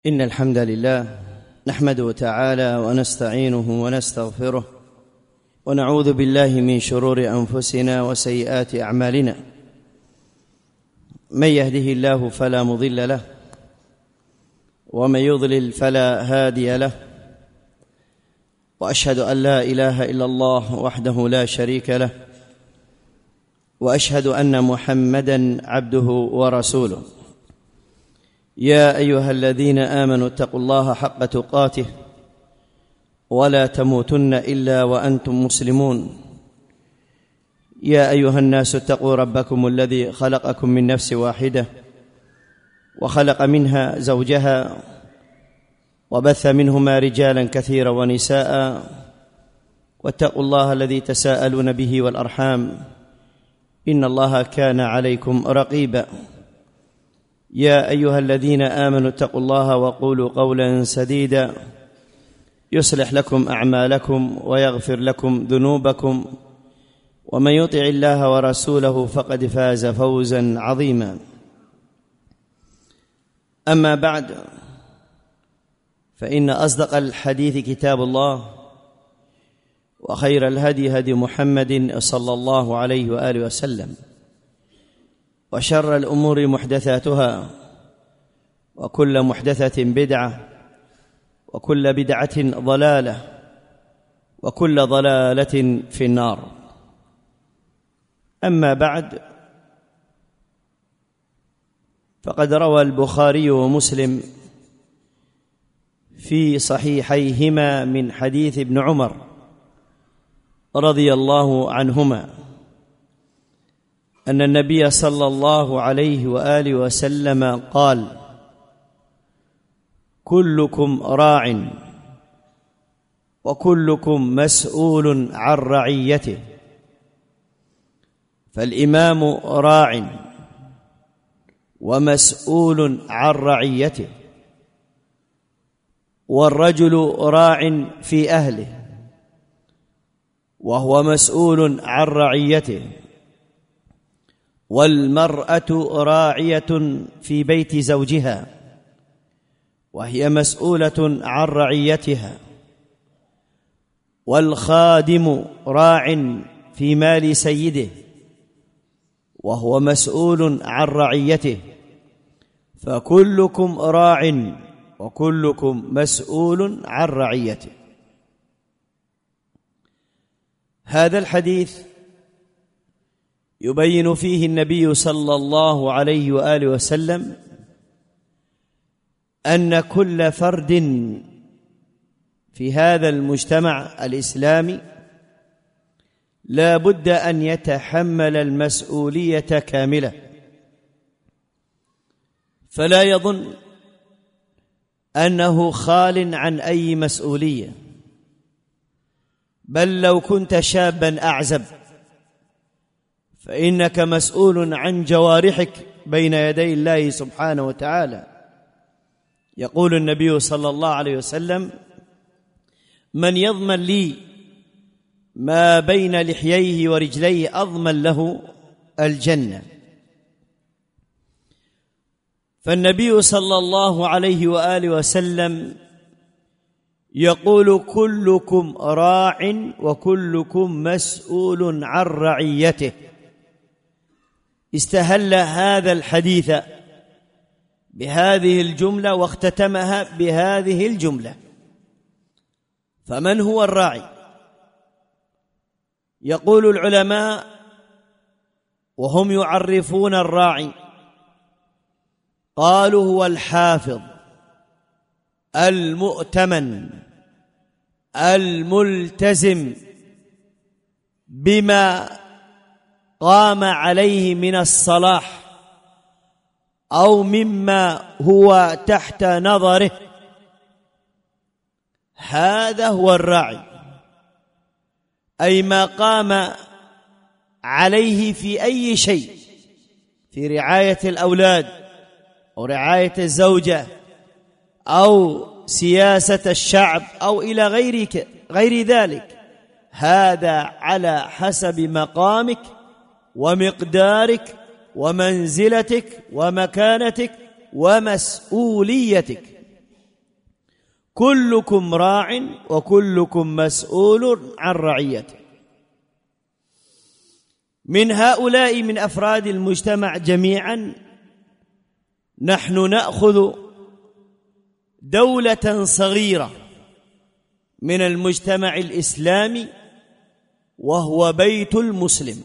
إن الحمد لله نحمده تعالى ونستعينه ونستغفره ونعوذ بالله من شرور أنفسنا وسيئات أعمالنا. من يهده الله فلا مضل له ومن يضلل فلا هادي له، وأشهد أن لا إله إلا الله وحده لا شريك له، وأشهد أن محمدًا عبده ورسوله. يا أيها الذين آمنوا اتقوا الله حق تقاته ولا تموتن إلا وأنتم مسلمون. يا أيها الناس اتقوا ربكم الذي خلقكم من نفس واحدة وخلق منها زوجها وبث منهما رجالا كثيرا ونساء، واتقوا الله الذي تساءلون به والأرحام إن الله كان عليكم رقيبا. يا أيها الذين آمنوا اتقوا الله وقولوا قولا سديدا يصلح لكم أعمالكم ويغفر لكم ذنوبكم، ومن يطع الله ورسوله فقد فاز فوزا عظيما. أما بعد، فإن أصدق الحديث كتاب الله، وخير الهدي هدي محمد صلى الله عليه وآله وسلم، وشر الأمور محدثاتها، وكل محدثة بدعة، وكل بدعة ضلالة، وكل ضلالة في النار. أما بعد، فقد روى البخاري ومسلم في صحيحيهما من حديث ابن عمر رضي الله عنهما أن النبي صلى الله عليه وآله وسلم قال: كلكم راع وكلكم مسؤول عن رعيته، فالإمام راع ومسؤول عن رعيته، والرجل راع في أهله وهو مسؤول عن رعيته، والمرأة راعية في بيت زوجها وهي مسؤولة عن رعيتها، والخادم راع في مال سيده وهو مسؤول عن رعيته، فكلكم راع وكلكم مسؤول عن رعيته. هذا الحديث يبين فيه النبي صلى الله عليه وآله وسلم أن كل فرد في هذا المجتمع الإسلامي لا بد أن يتحمل المسؤولية كاملة، فلا يظن أنه خال عن أي مسؤولية، بل لو كنت شابا أعزب فإنك مسؤول عن جوارحك بين يدي الله سبحانه وتعالى. يقول النبي صلى الله عليه وسلم: من يضمن لي ما بين لحييه ورجليه أضمن له الجنة. فالنبي صلى الله عليه وآله وسلم يقول: كلكم راع وكلكم مسؤول عن رعيته. استهل هذا الحديث بهذه الجملة واختتمها بهذه الجملة. فمن هو الراعي؟ يقول العلماء وهم يعرفون الراعي، قالوا: هو الحافظ المؤتمن الملتزم بما قام عليه من الصلاح أو مما هو تحت نظره، هذا هو الراعي، أي ما قام عليه في أي شيء، في رعاية الأولاد أو رعاية الزوجة أو سياسة الشعب أو إلى غير ذلك. هذا على حسب مقامك ومقدارك ومنزلتك ومكانتك ومسؤوليتك. كلكم راع وكلكم مسؤول عن رعيته. من هؤلاء من أفراد المجتمع جميعا نحن نأخذ دولة صغيرة من المجتمع الإسلامي وهو بيت المسلم.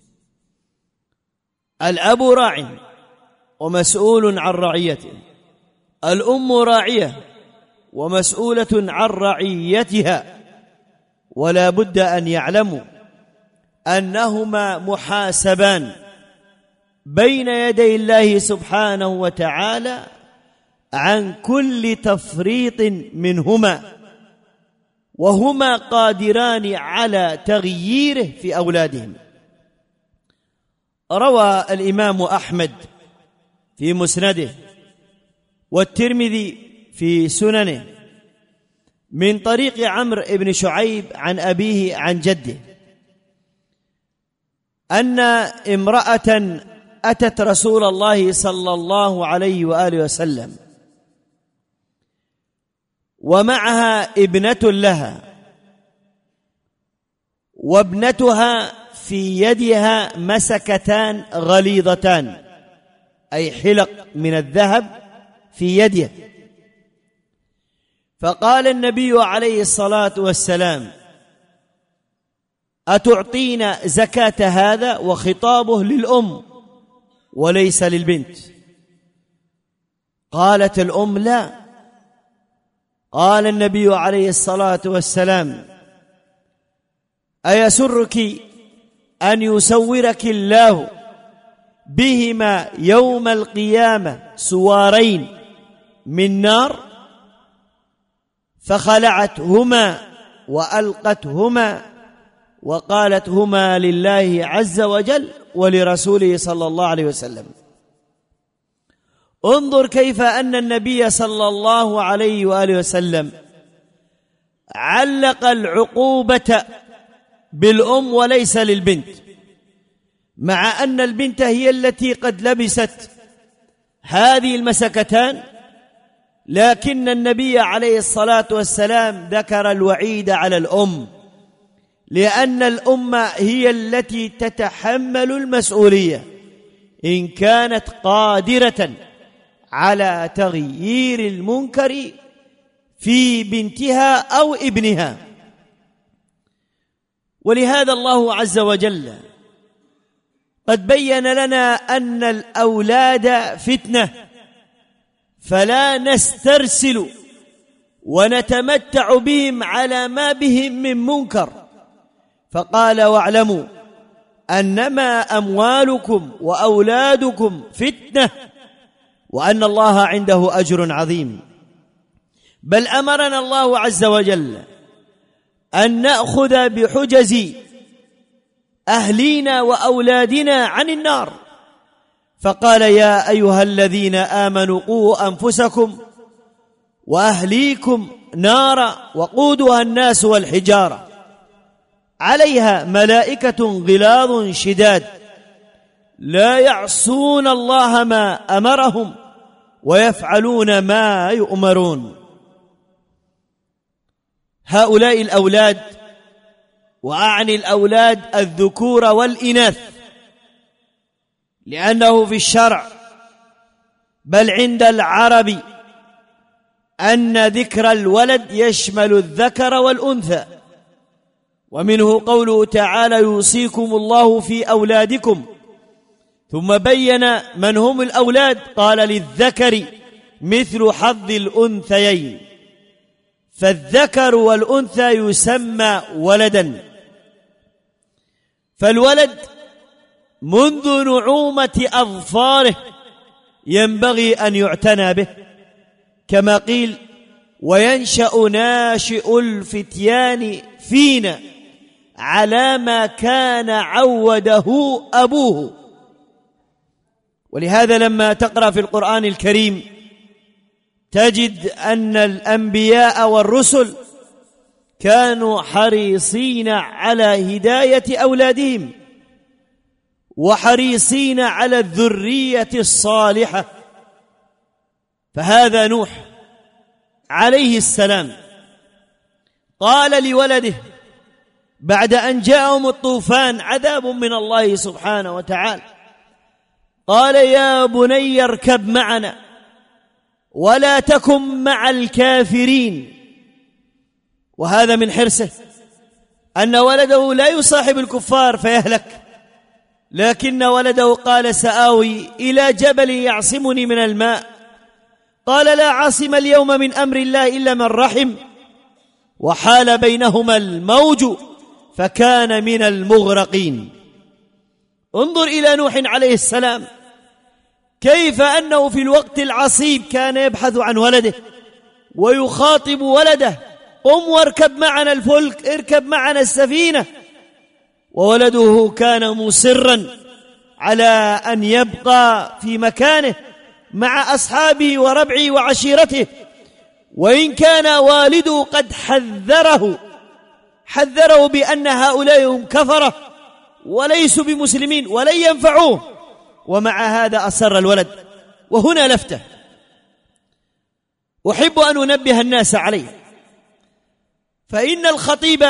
الأب راع ومسؤول عن رعيته، الأم راعية ومسؤولة عن رعيتها، ولا بد أن يعلموا أنهما محاسبان بين يدي الله سبحانه وتعالى عن كل تفريط منهما، وهما قادران على تغييره في أولادهم. روى الإمام أحمد في مسنده والترمذي في سننه من طريق عمرو بن شعيب عن أبيه عن جده أن امرأة أتت رسول الله صلى الله عليه وآله وسلم ومعها ابنة لها، وابنتها في يدها مسكتان غليظتان، أي حلق من الذهب في يده. فقال النبي عليه الصلاة والسلام: أتعطين زكاة هذا؟ وخطابه للأم وليس للبنت. قالت الأم: لا. قال النبي عليه الصلاة والسلام: أيسرك أن يسورك الله بهما يوم القيامة سوارين من نار؟ فخلعتهما وألقتهما وقالت: هما لله عز وجل ولرسوله صلى الله عليه وسلم. انظر كيف أن النبي صلى الله عليه وآله وسلم علق العقوبة بالأم وليس للبنت، مع أن البنت هي التي قد لبست هذه المسكتان، لكن النبي عليه الصلاة والسلام ذكر الوعيد على الأم، لأن الأم هي التي تتحمل المسؤولية إن كانت قادرة على تغيير المنكر في بنتها أو ابنها. ولهذا الله عز وجل قد بين لنا أن الأولاد فتنة، فلا نسترسل ونتمتع بهم على ما بهم من منكر. فقال: واعلموا أنما أموالكم وأولادكم فتنة وأن الله عنده أجر عظيم. بل أمرنا الله عز وجل أن نأخذ بحجز أهلينا وأولادنا عن النار، فقال: يا أيها الذين آمنوا قوا أنفسكم وأهليكم نارا وقودها الناس والحجارة عليها ملائكة غلاظ شداد لا يعصون الله ما أمرهم ويفعلون ما يؤمرون. هؤلاء الأولاد، وأعني الأولاد الذكور والإناث، لأنه في الشرع بل عند العرب أن ذكر الولد يشمل الذكر والأنثى، ومنه قوله تعالى: يوصيكم الله في أولادكم، ثم بين من هم الأولاد قال: للذكر مثل حظ الأنثيين، فالذكر والأنثى يسمى ولدا. فالولد منذ نعومة أظفاره ينبغي أن يعتنى به، كما قيل: وينشأ ناشئ الفتيان فينا على ما كان عوده أبوه. ولهذا لما تقرأ في القرآن الكريم تجد أن الأنبياء والرسل كانوا حريصين على هداية أولادهم وحريصين على الذرية الصالحة. فهذا نوح عليه السلام قال لولده بعد أن جاءهم الطوفان عذاب من الله سبحانه وتعالى، قال يا بني اركب معنا ولا تكن مع الكافرين. وهذا من حرصه أن ولده لا يصاحب الكفار فيهلك، لكن ولده قال سآوي إلى جبل يعصمني من الماء، قال لا عاصم اليوم من أمر الله إلا من رحم، وحال بينهما الموج فكان من المغرقين. انظر إلى نوح عليه السلام كيف أنه في الوقت العصيب كان يبحث عن ولده ويخاطب ولده قم واركب معنا الفلك، اركب معنا السفينة، وولده كان مصرا على أن يبقى في مكانه مع أصحابه وربعه وعشيرته، وإن كان والده قد حذره بأن هؤلاء هم كفرة وليسوا بمسلمين ولن ينفعوه، ومع هذا أصر الولد. وهنا لفتة أحب أن أنبه الناس عليه، فإن الخطيب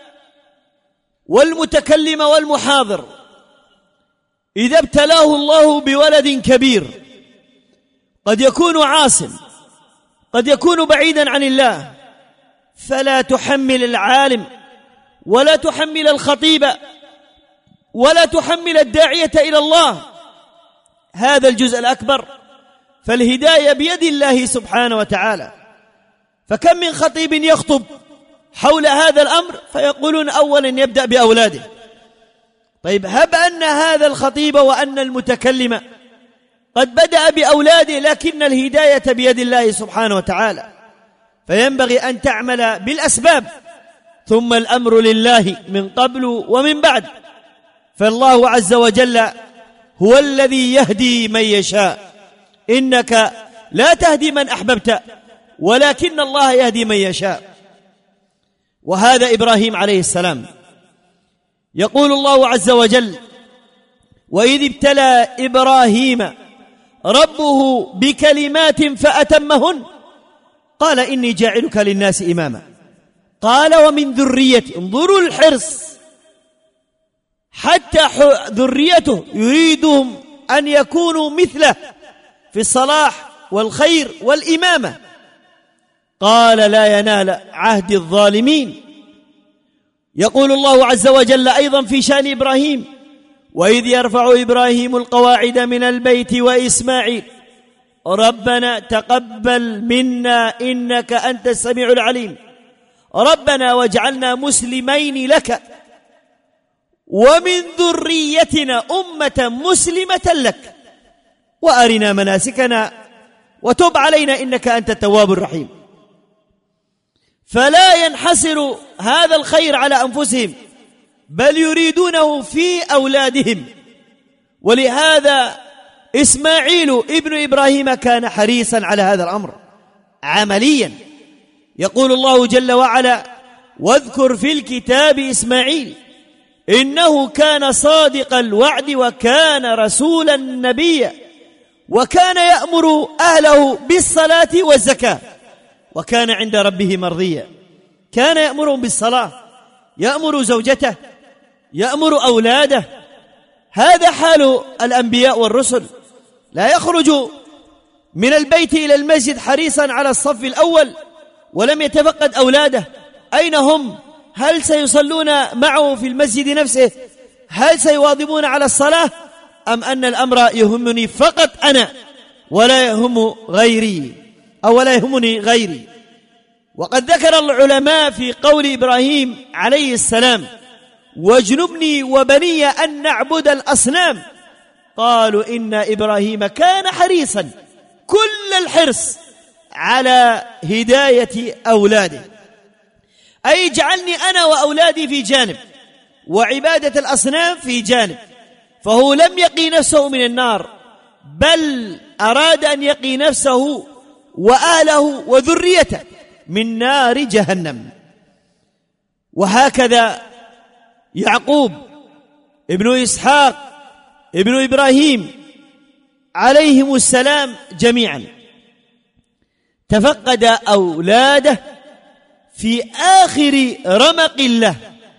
والمتكلم والمحاضر إذا ابتلاه الله بولد كبير قد يكون عاصٍ، قد يكون بعيدا عن الله، فلا تحمل العالم ولا تحمل الخطيب ولا تحمل الداعية إلى الله هذا الجزء الأكبر، فالهداية بيد الله سبحانه وتعالى. فكم من خطيب يخطب حول هذا الأمر فيقولون أولا يبدأ بأولاده. طيب هب أن هذا الخطيب وأن المتكلم قد بدأ بأولاده، لكن الهداية بيد الله سبحانه وتعالى، فينبغي أن تعمل بالأسباب، ثم الأمر لله من قبل ومن بعد. فالله عز وجل هو الذي يهدي من يشاء، إنك لا تهدي من أحببت ولكن الله يهدي من يشاء. وهذا إبراهيم عليه السلام، يقول الله عز وجل وإذ ابتلى إبراهيم ربه بكلمات فأتمهن قال إني جاعلك للناس إماما قال ومن ذريتي. انظروا الحرص، حتى ذريته يريدهم أن يكونوا مثله في الصلاح والخير والإمامة. قال لا ينال عهد الظالمين. يقول الله عز وجل أيضا في شأن إبراهيم وإذ يرفع إبراهيم القواعد من البيت وإسماعيل ربنا تقبل منا إنك أنت السميع العليم ربنا واجعلنا مسلمين لك ومن ذريتنا أمة مسلمة لك وأرنا مناسكنا وتب علينا إنك أنت التواب الرحيم. فلا ينحصر هذا الخير على أنفسهم بل يريدونه في أولادهم. ولهذا إسماعيل ابن إبراهيم كان حريصا على هذا الأمر عمليا. يقول الله جل وعلا واذكر في الكتاب إسماعيل إنه كان صادق الوعد وكان رسولا نبيا وكان يأمر أهله بالصلاة والزكاة وكان عند ربه مرضيا. كان يأمرهم بالصلاة، يأمر زوجته، يأمر أولاده. هذا حال الأنبياء والرسل، لا يخرج من البيت إلى المسجد حريصا على الصف الأول ولم يتفقد أولاده أين هم؟ هل سيصلون معه في المسجد نفسه؟ هل سيواظبون على الصلاة؟ أم أن الأمر يهمني فقط أنا ولا يهم غيري أو لا يهمني غيري؟ وقد ذكر العلماء في قول إبراهيم عليه السلام واجنبني وبني أن نعبد الأصنام قالوا إن إبراهيم كان حريصا كل الحرص على هداية أولاده، أي اجعلني أنا وأولادي في جانب وعبادة الأصنام في جانب. فهو لم يقي نفسه من النار بل أراد أن يقي نفسه وآله وذريته من نار جهنم. وهكذا يعقوب ابن إسحاق ابن إبراهيم عليهم السلام جميعا تفقد أولاده في آخر رمق له،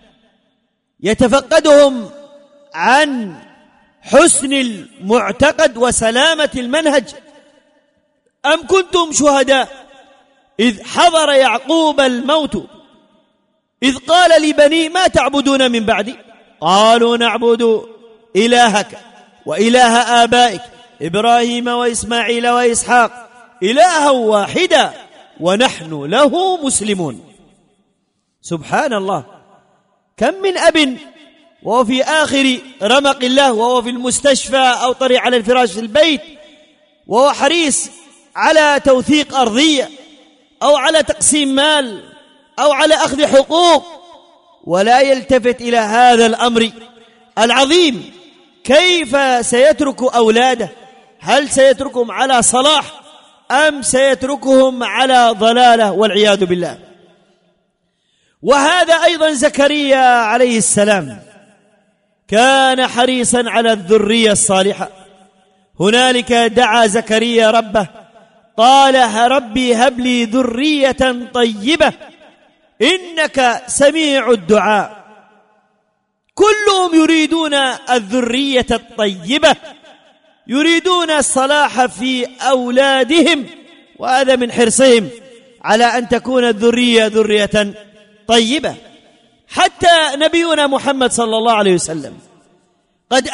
يتفقدهم عن حسن المعتقد وسلامة المنهج. أم كنتم شهداء إذ حضر يعقوب الموت إذ قال لبنيه ما تعبدون من بعدي؟ قالوا نعبد إلهك وإله آبائك إبراهيم وإسماعيل وإسحاق إلها واحدا ونحن له مسلمون. سبحان الله، كم من أب وهو في آخر رمق الله، وهو في المستشفى أو طري على الفراش في البيت، وهو حريص على توثيق أرضية أو على تقسيم مال أو على أخذ حقوق، ولا يلتفت إلى هذا الأمر العظيم. كيف سيترك أولاده؟ هل سيتركهم على صلاح أم سيتركهم على ضلالة والعياذ بالله؟ وهذا أيضا زكريا عليه السلام كان حريصا على الذرية الصالحة. هنالك دعا زكريا ربه قال ربي هب لي ذرية طيبة إنك سميع الدعاء. كلهم يريدون الذرية الطيبة، يريدون الصلاح في أولادهم، وهذا من حرصهم على أن تكون الذرية ذرية طيبة. حتى نبينا محمد صلى الله عليه وسلم قد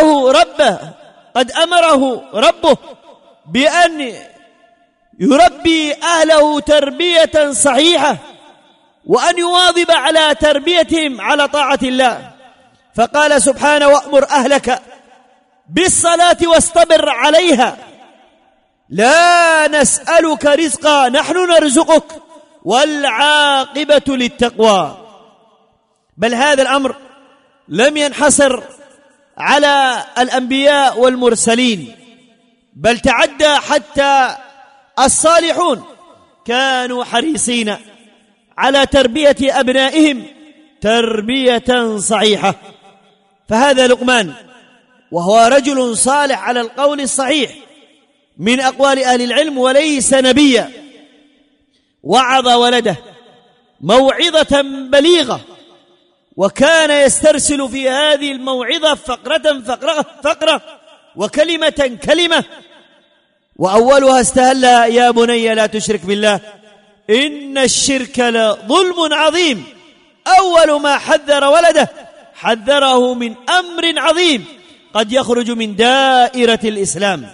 أمره ربه بأن يربي أهله تربية صحيحة، وأن يواظب على تربيتهم على طاعة الله. فقال سبحانه وأمر أهلك بالصلاة واصطبر عليها لا نسألك رزقا نحن نرزقك والعاقبة للتقوى. بل هذا الأمر لم ينحصر على الأنبياء والمرسلين، بل تعدى حتى الصالحون كانوا حريصين على تربية أبنائهم تربية صحيحة. فهذا لقمان وهو رجل صالح على القول الصحيح من أقوال أهل العلم وليس نبيا، وعظ ولده موعظة بليغة، وكان يسترسل في هذه الموعظة فقرة وكلمة كلمة، وأولها استهل يا بني لا تشرك بالله إن الشرك لظلم عظيم. أول ما حذر ولده حذره من أمر عظيم قد يخرج من دائرة الإسلام.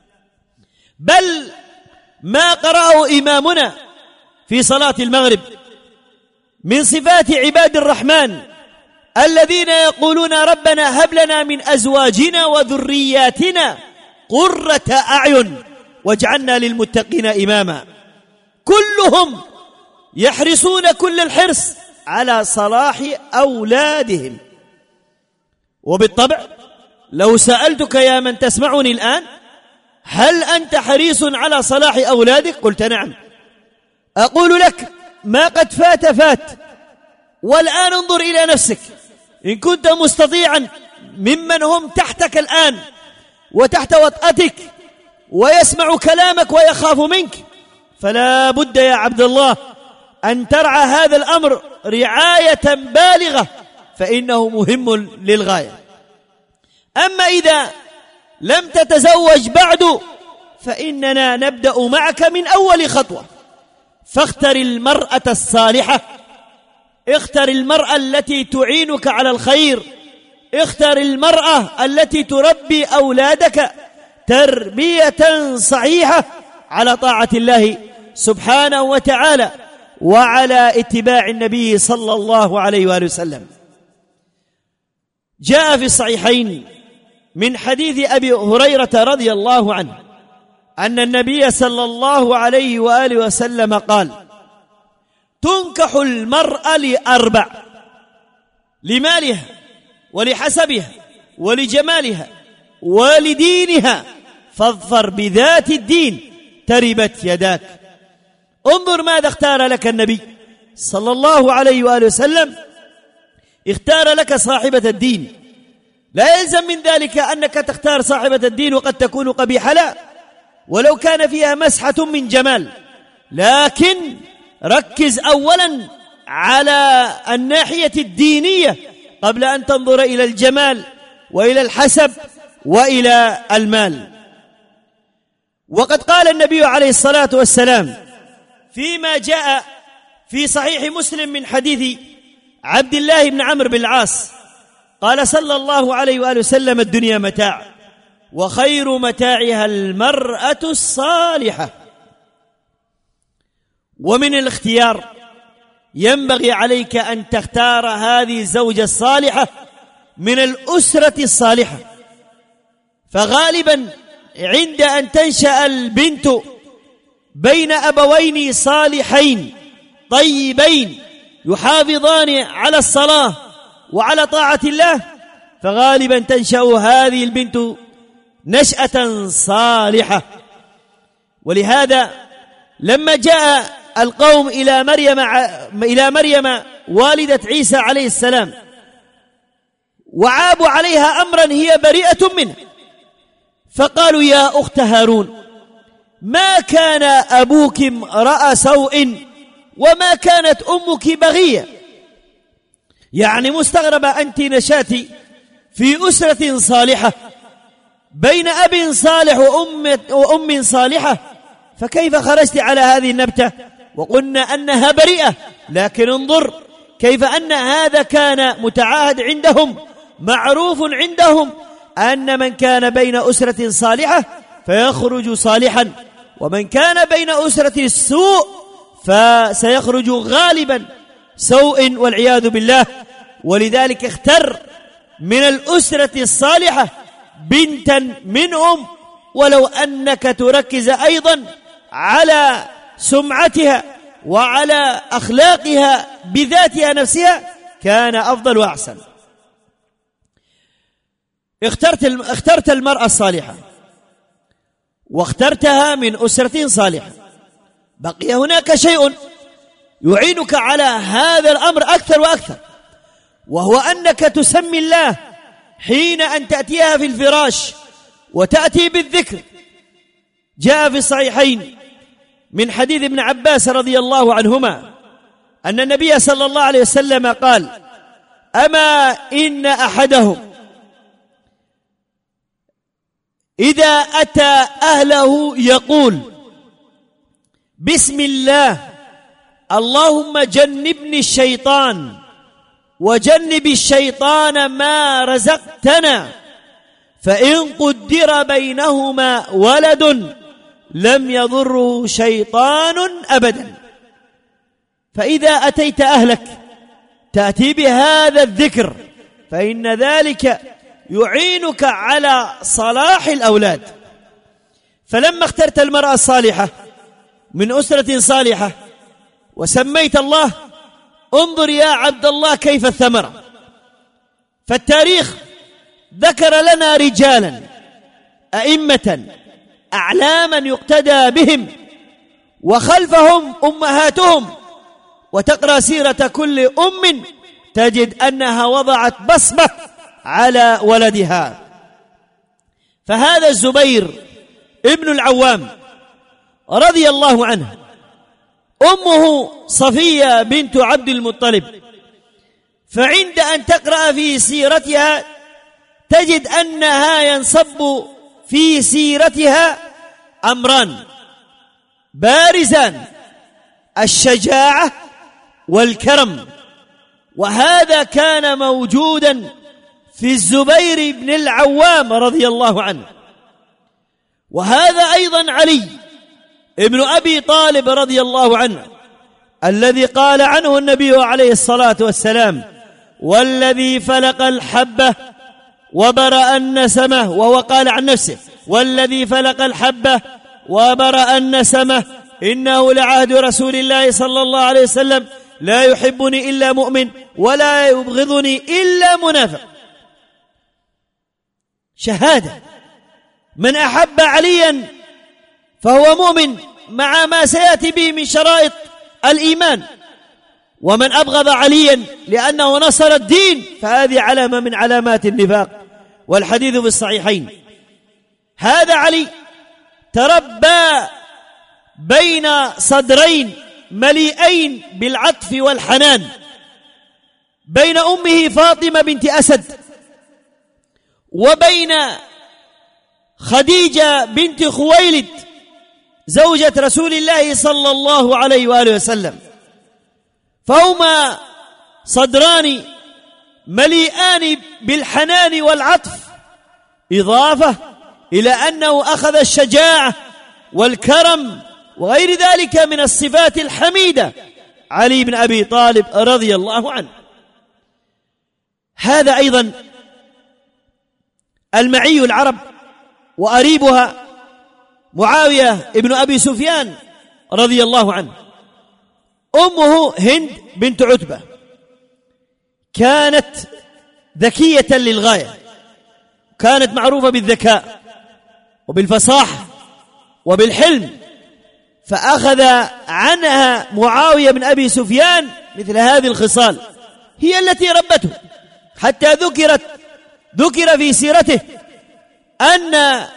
بل ما قرأه إمامنا في صلاة المغرب من صفات عباد الرحمن الذين يقولون ربنا هب لنا من أزواجنا وذرياتنا قرة أعين واجعلنا للمتقين إماما. كلهم يحرصون كل الحرص على صلاح أولادهم. وبالطبع لو سألتك يا من تسمعني الآن هل أنت حريص على صلاح أولادك؟ قلت نعم. أقول لك ما قد فات، والآن انظر إلى نفسك، إن كنت مستطيعا ممن هم تحتك الآن وتحت وطأتك ويسمع كلامك ويخاف منك، فلا بد يا عبد الله أن ترعى هذا الأمر رعاية بالغة، فإنه مهم للغاية. أما إذا لم تتزوج بعد فإننا نبدأ معك من أول خطوة. فاختر المرأة الصالحة، اختر المرأة التي تعينك على الخير، اختر المرأة التي تربي أولادك تربية صحيحة على طاعة الله سبحانه وتعالى وعلى اتباع النبي صلى الله عليه وآله وسلم. جاء في الصحيحين من حديث أبي هريرة رضي الله عنه أن النبي صلى الله عليه وآله وسلم قال: تنكح المرأة لأربع: لمالها ولحسبها ولجمالها ولدينها، فاظفر بذات الدين تربت يداك. انظر ماذا اختار لك النبي صلى الله عليه وآله وسلم، اختار لك صاحبة الدين. لا يلزم من ذلك أنك تختار صاحبة الدين وقد تكون قبيحة، لا، ولو كان فيها مسحة من جمال لكن ركز أولا على الناحية الدينية قبل أن تنظر إلى الجمال وإلى الحسب وإلى المال. وقد قال النبي عليه الصلاة والسلام فيما جاء في صحيح مسلم من حديث عبد الله بن عمرو بن العاص قال صلى الله عليه وآله وسلم: الدنيا متاع وخير متاعها المرأة الصالحة. ومن الاختيار ينبغي عليك أن تختار هذه الزوجة الصالحة من الأسرة الصالحة، فغالبا عند أن تنشأ البنت بين أبوين صالحين طيبين يحافظان على الصلاة وعلى طاعة الله، فغالبا تنشأ هذه البنت نشأة صالحة. ولهذا لما جاء القوم إلى مريم والدة عيسى عليه السلام وعابوا عليها أمرا هي بريئة منه، فقالوا: يا أخت هارون، ما كان أبوك امرأ سوء وما كانت أمك بغية. يعني مستغربة، أنت نشأتِ في أسرة صالحة بين أب صالح وأم صالحة، فكيف خرجت على هذه النبتة وقلنا أنها بريئة؟ لكن انظر كيف أن هذا كان متعاهد عندهم، معروف عندهم أن من كان بين أسرة صالحة فيخرج صالحا، ومن كان بين أسرة السوء فسيخرج غالبا سوء والعياذ بالله. ولذلك اختر من الأسرة الصالحة بنتا منهم، ولو أنك تركز أيضا على سمعتها وعلى أخلاقها بذاتها نفسها كان أفضل وأحسن. اخترت المرأة الصالحة واخترتها من أسرة صالحة. بقي هناك شيء يعينك على هذا الأمر أكثر وأكثر، وهو أنك تسمي الله حين أن تأتيها في الفراش وتأتي بالذكر. جاء في الصحيحين من حديث ابن عباس رضي الله عنهما أن النبي صلى الله عليه وسلم قال: أما إن أحدهم إذا أتى أهله يقول: بسم الله اللهم جنبني الشيطان وجنب الشيطان ما رزقتنا، فإن قدر بينهما ولد لم يضره شيطان أبدا. فإذا أتيت أهلك تأتي بهذا الذكر، فإن ذلك يعينك على صلاح الأولاد. فلما اخترت المرأة الصالحة من أسرة صالحة وسميت الله، انظر يا عبد الله كيف الثمرة. فالتاريخ ذكر لنا رجالا أئمة أعلاما يقتدى بهم، وخلفهم أمهاتهم، وتقرأ سيرة كل أم تجد أنها وضعت بصمة على ولدها. فهذا الزبير ابن العوام رضي الله عنه، أمه صفية بنت عبد المطلب، فعند أن تقرأ في سيرتها تجد أنها ينصب في سيرتها أمران بارزان: الشجاعة والكرم. وهذا كان موجودا في الزبير بن العوام رضي الله عنه. وهذا أيضا علي ابن أبي طالب رضي الله عنه، الذي قال عنه النبي عليه الصلاة والسلام: والذي فلق الحبة وبرأ النسمة، وهو قال عن نفسه: والذي فلق الحبة وبرأ النسمة إنه لعهد رسول الله صلى الله عليه وسلم، لا يحبني إلا مؤمن ولا يبغضني إلا منافق. شهادة. من أحب عليا فهو مؤمن مع ما سيأتي به من شرائط الإيمان، ومن أبغض عليا لأنه نصر الدين فهذه علامة من علامات النفاق، والحديث في الصحيحين. هذا علي تربى بين صدرين مليئين بالعطف والحنان، بين أمه فاطمة بنت أسد وبين خديجة بنت خويلد زوجة رسول الله صلى الله عليه وآله وسلم، فهما صدران مليئان بالحنان والعطف، إضافة إلى أنه أخذ الشجاعة والكرم وغير ذلك من الصفات الحميدة علي بن أبي طالب رضي الله عنه. هذا أيضا المعي العرب وأريبها معاوية ابن أبي سفيان رضي الله عنه. أمه هند بنت عتبة كانت ذكية للغاية، كانت معروفة بالذكاء وبالفصاحة وبالحلم، فأخذ عنها معاوية بن أبي سفيان مثل هذه الخصال، هي التي ربته، حتى ذكر في سيرته أن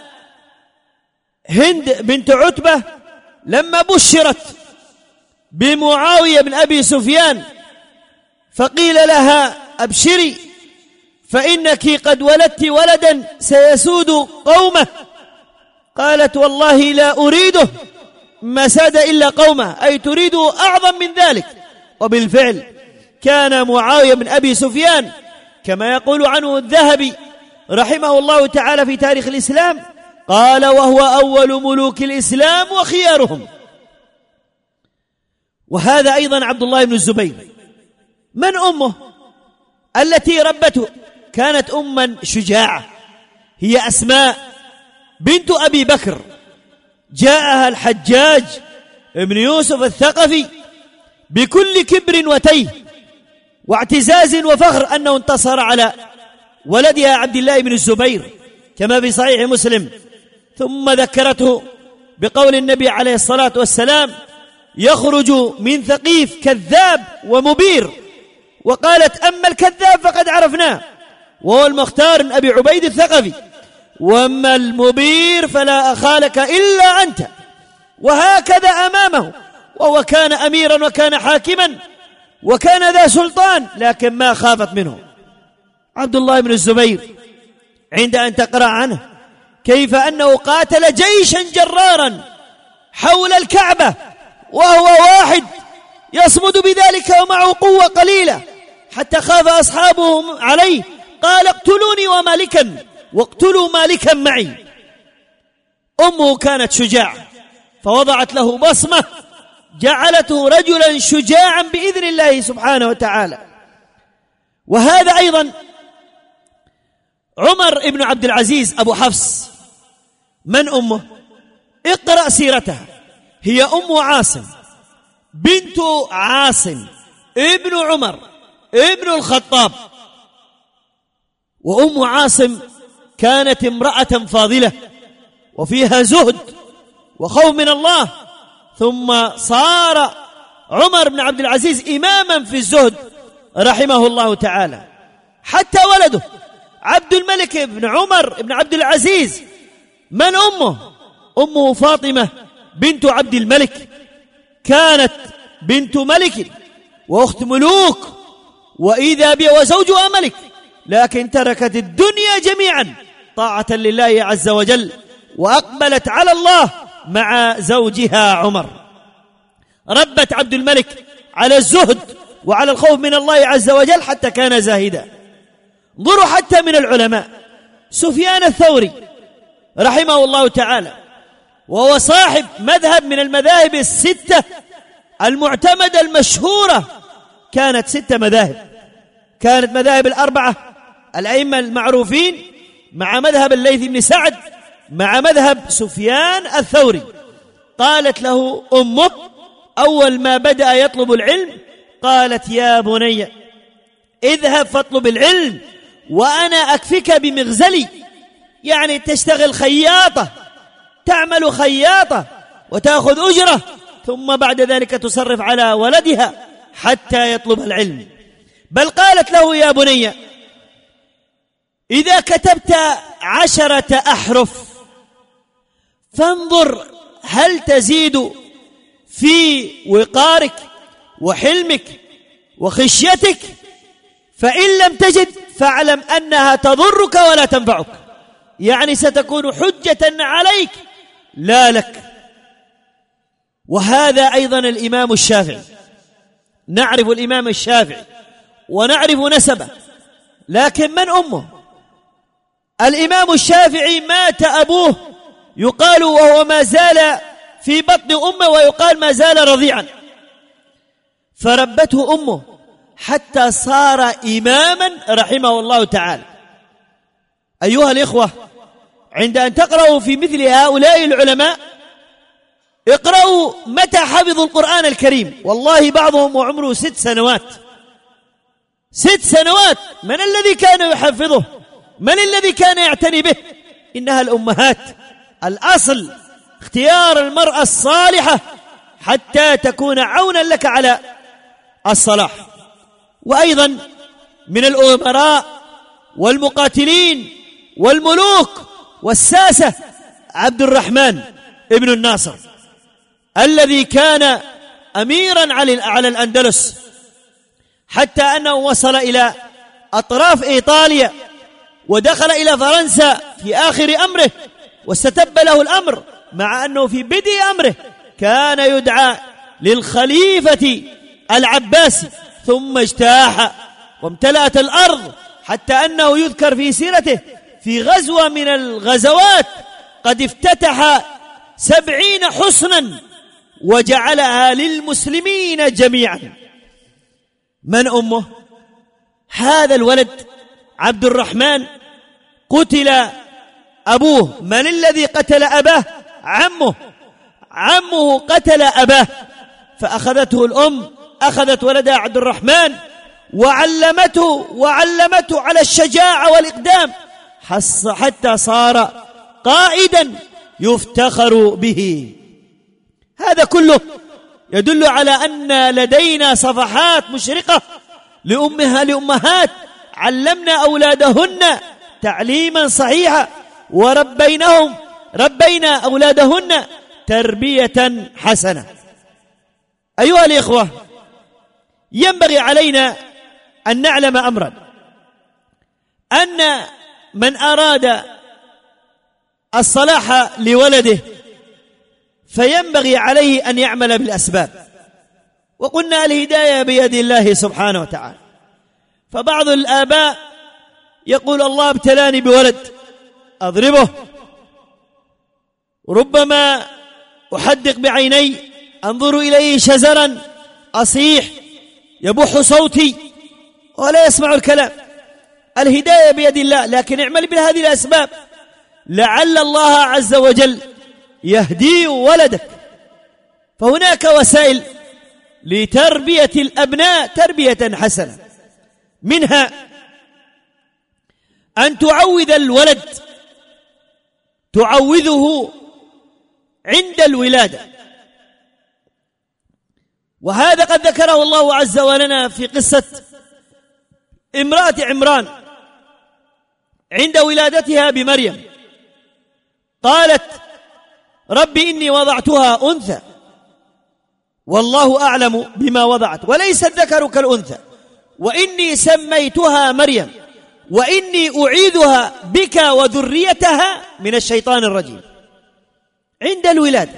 هند بنت عتبة لما بشرت بمعاوية بن أبي سفيان فقيل لها أبشري فإنك قد ولدت ولدا سيسود قومه، قالت والله لا أريده ما ساد إلا قومه، أي تريده أعظم من ذلك. وبالفعل كان معاوية بن أبي سفيان كما يقول عنه الذهبي رحمه الله تعالى في تاريخ الإسلام، قال وهو أول ملوك الإسلام وخيارهم. وهذا أيضا عبد الله بن الزبير. من أمه التي ربته؟ كانت أما شجاعة، هي أسماء بنت أبي بكر. جاءها الحجاج ابن يوسف الثقفي بكل كبر وتيه واعتزاز وفخر أنه انتصر على ولدها عبد الله بن الزبير كما في صحيح مسلم، ثم ذكرته بقول النبي عليه الصلاة والسلام يخرج من ثقيف كذاب ومبير، وقالت أما الكذاب فقد عرفناه وهو المختار بن أبي عبيد الثقفي، وأما المبير فلا أخالك إلا أنت، وهكذا أمامه، وهو كان أميرا وكان حاكما وكان ذا سلطان لكن ما خافت منه. عبد الله بن الزبير عند أن تقرأ عنه كيف أنه قاتل جيشا جرارا حول الكعبة وهو واحد يصمد بذلك ومعه قوة قليلة، حتى خاف أصحابه عليه، قال اقتلوني ومالكا واقتلوا مالكا معي. أمه كانت شجاعة فوضعت له بصمة جعلته رجلا شجاعا بإذن الله سبحانه وتعالى. وهذا أيضا عمر بن عبد العزيز أبو حفص. من أمه؟ اقرأ سيرتها، هي أم عاصم بنت عاصم ابن عمر ابن الخطاب. وأم عاصم كانت امرأة فاضلة وفيها زهد وخوف من الله، ثم صار عمر بن عبد العزيز إماما في الزهد رحمه الله تعالى، حتى ولده عبد الملك بن عمر بن عبد العزيز. من أمه؟ أمه فاطمة بنت عبد الملك، كانت بنت ملك وأخت ملوك، وإذا بها وزوجها ملك، لكن تركت الدنيا جميعا طاعة لله عز وجل وأقبلت على الله مع زوجها عمر. ربت عبد الملك على الزهد وعلى الخوف من الله عز وجل حتى كان زاهدا. انظروا حتى من العلماء سفيان الثوري رحمه الله تعالى، وهو صاحب مذهب من المذاهب الستة المعتمدة المشهورة. كانت 6 مذاهب، كانت مذاهب الأربعة الأئمة المعروفين مع مذهب الليث بن سعد مع مذهب سفيان الثوري. قالت له أمه أول ما بدأ يطلب العلم، قالت يا بني اذهب فاطلب العلم وأنا أكفك بمغزلي، يعني تشتغل خياطة، تعمل خياطة وتأخذ أجرة، ثم بعد ذلك تصرف على ولدها حتى يطلب العلم. بل قالت له يا بني إذا كتبت 10 أحرف فانظر هل تزيد في وقارك وحلمك وخشيتك، فإن لم تجد فاعلم أنها تضرك ولا تنفعك، يعني ستكون حجة عليك لا لك. وهذا أيضا الإمام الشافعي، نعرف الإمام الشافعي ونعرف نسبه، لكن من أمه؟ الإمام الشافعي مات أبوه يقال وهو ما زال في بطن أمه، ويقال ما زال رضيعا، فربته أمه حتى صار إماما رحمه الله تعالى. أيها الإخوة، عند أن تقرأوا في مثل هؤلاء العلماء اقرأوا متى حفظوا القرآن الكريم. والله بعضهم وعمره 6 سنوات. 6 سنوات. من الذي كان يحفظه؟ من الذي كان يعتني به؟ إنها الأمهات. الأصل اختيار المرأة الصالحة حتى تكون عونا لك على الصلاح. وأيضا من الأمراء والمقاتلين والملوك والساسة عبد الرحمن ابن الناصر، الذي كان أميرا على الأندلس، حتى أنه وصل إلى أطراف إيطاليا ودخل إلى فرنسا في آخر أمره، واستتب له الأمر، مع أنه في بدء أمره كان يدعى للخليفة العباسي، ثم اجتاح وامتلأت الأرض، حتى أنه يذكر في سيرته في غزوة من الغزوات قد افتتح 70 حصنا وجعلها للمسلمين جميعا. من أمه؟ هذا الولد عبد الرحمن قتل أبوه. من الذي قتل أباه؟ عمه قتل أباه، فأخذته الأم، أخذت ولدها عبد الرحمن وعلمته على الشجاعة والإقدام، حتى صار قائدا يفتخر به. هذا كله يدل على أن لدينا صفحات مشرقة لأمهات علمنا أولادهن تعليما صحيحا، ربينا أولادهن تربية حسنة. أيها الإخوة، ينبغي علينا أن نعلم أمرا، أن من أراد الصلاح لولده فينبغي عليه أن يعمل بالأسباب. وقلنا الهداية بيد الله سبحانه وتعالى. فبعض الآباء يقول الله ابتلاني بولد أضربه، ربما أحدق بعيني، أنظر إليه شزرا، أصيح، يبح صوتي ولا يسمع الكلام. الهداية بيد الله، لكن اعمل بهذه الأسباب لعل الله عز وجل يهدي ولدك. فهناك وسائل لتربية الأبناء تربية حسنة، منها أن تعوذ الولد، تعوذه عند الولادة. وهذا قد ذكره الله عز وجل في قصة امرأة عمران عند ولادتها بمريم، قالت رب إني وضعتها أنثى والله أعلم بما وضعت وليس الذكر كالأنثى وإني سميتها مريم وإني أعيذها بك وذريتها من الشيطان الرجيم، عند الولادة.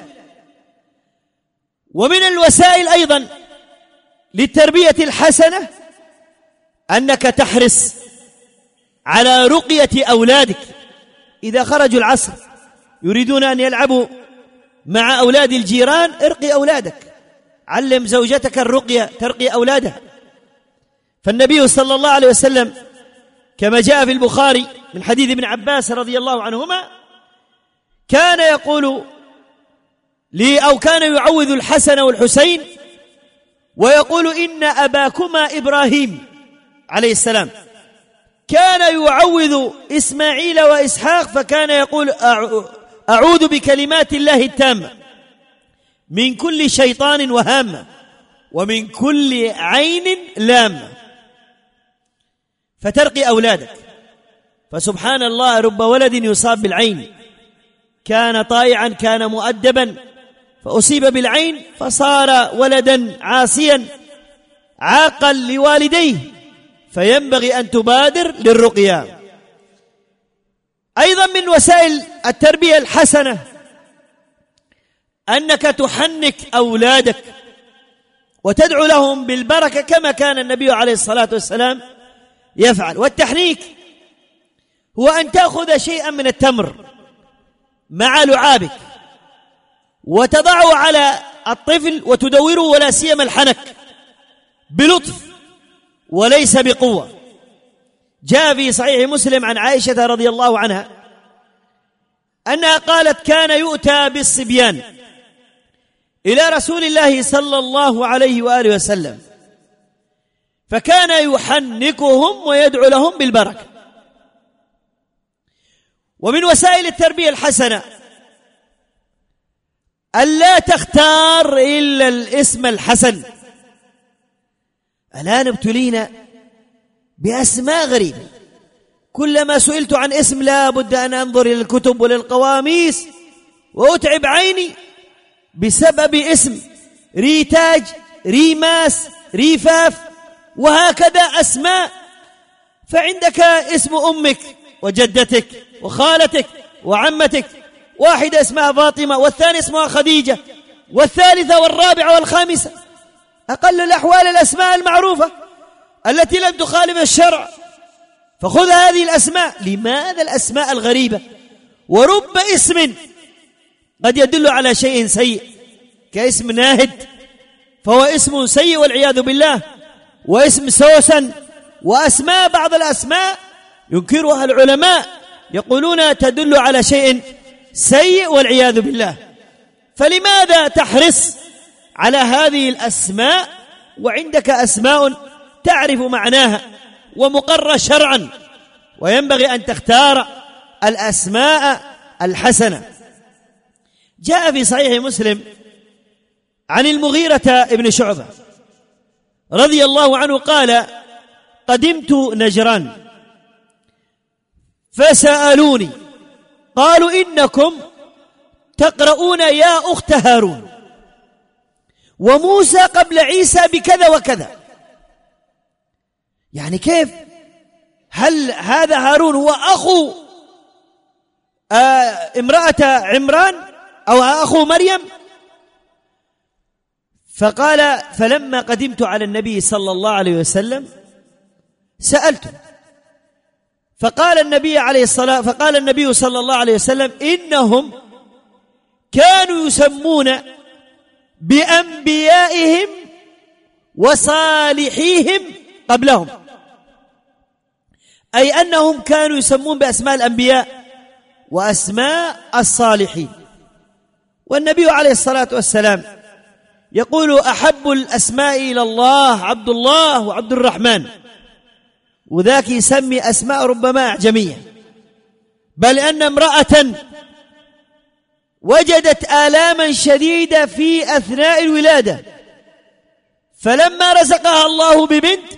ومن الوسائل أيضا للتربية الحسنة أنك تحرص على رقية أولادك. إذا خرجوا العصر يريدون أن يلعبوا مع أولاد الجيران، ارقي أولادك، علم زوجتك الرقية ترقي أولادها. فالنبي صلى الله عليه وسلم كما جاء في البخاري من حديث ابن عباس رضي الله عنهما كان يقول أو كان يعوذ الحسن والحسين ويقول إن أباكما إبراهيم عليه السلام كان يعوذ إسماعيل وإسحاق، فكان يقول أعوذ بكلمات الله التامة من كل شيطان وهامة ومن كل عين لامة. فترقي أولادك. فسبحان الله، رب ولد يصاب بالعين، كان طائعا كان مؤدبا فأصيب بالعين فصار ولدا عاصيا عاقا لوالديه، فينبغي أن تبادر للرقية. أيضا من وسائل التربية الحسنة أنك تحنك أولادك وتدعو لهم بالبركة كما كان النبي عليه الصلاة والسلام يفعل. والتحنيك هو أن تأخذ شيئا من التمر مع لعابك وتضعه على الطفل وتدوره، ولا سيما الحنك، بلطف وليس بقوة. جاء في صحيح مسلم عن عائشة رضي الله عنها أنها قالت: كان يؤتى بالصبيان إلى رسول الله صلى الله عليه وآله وسلم، فكان يحنكهم ويدعو لهم بالبركة. ومن وسائل التربية الحسنة ألا تختار إلا الاسم الحسن. الآن ابتلينا بأسماء غريبة، كلما سئلت عن اسم لا بد أن أنظر إلى الكتب وللقواميس وأتعب عيني بسبب اسم: ريتاج، ريماس، ريفاف، وهكذا أسماء. فعندك اسم أمك وجدتك وخالتك وعمتك، واحدة اسمها فاطمة والثانية اسمها خديجة والثالثة والرابعة والخامسة، أقل الأحوال الأسماء المعروفة التي لم تخالف الشرع، فخذ هذه الأسماء. لماذا الأسماء الغريبة؟ ورب اسم قد يدل على شيء سيء، كاسم ناهد فهو اسم سيء والعياذ بالله، واسم سوسن، وأسماء بعض الأسماء ينكرها العلماء يقولون تدل على شيء سيء والعياذ بالله. فلماذا تحرص على هذه الأسماء وعندك أسماء تعرف معناها ومقرة شرعا؟ وينبغي أن تختار الأسماء الحسنة. جاء في صحيح مسلم عن المغيرة ابن شعبة رضي الله عنه قال: قدمت نجران فسألوني قالوا: إنكم تقرؤون يا أخت هارون وموسى قبل عيسى بكذا وكذا. يعني كيف؟ هل هذا هارون هو أخو امرأة عمران أو أخو مريم؟ فقال: فلما قدمت على النبي صلى الله عليه وسلم سألته، فقال النبي صلى الله عليه وسلم: إنهم كانوا يسمون بأنبيائهم وصالحيهم قبلهم، أي أنهم كانوا يسمون بأسماء الأنبياء وأسماء الصالحين. والنبي عليه الصلاة والسلام يقول: أحب الأسماء إلى الله عبد الله وعبد الرحمن، وذاك يسمي أسماء ربما أعجمية، بل أن امرأة وجدت آلاما شديدة في أثناء الولادة، فلما رزقها الله ببنت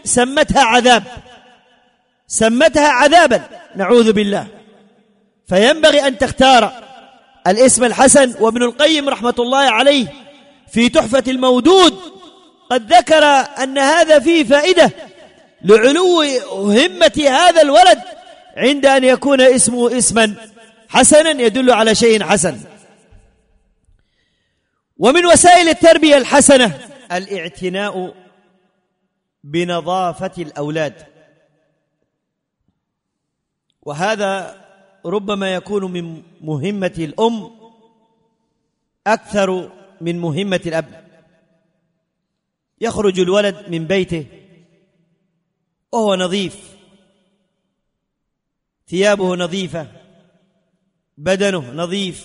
سمتها عذابا، نعوذ بالله. فينبغي أن تختار الاسم الحسن. وابن القيم رحمة الله عليه في تحفة المودود قد ذكر أن هذا فيه فائدة لعلو همة هذا الولد عند أن يكون اسمه اسما حسنا يدل على شيء حسن. ومن وسائل التربية الحسنة الاعتناء بنظافة الأولاد، وهذا ربما يكون من مهمة الأم أكثر من مهمة الأب. يخرج الولد من بيته وهو نظيف، ثيابه نظيفة، بدنه نظيف،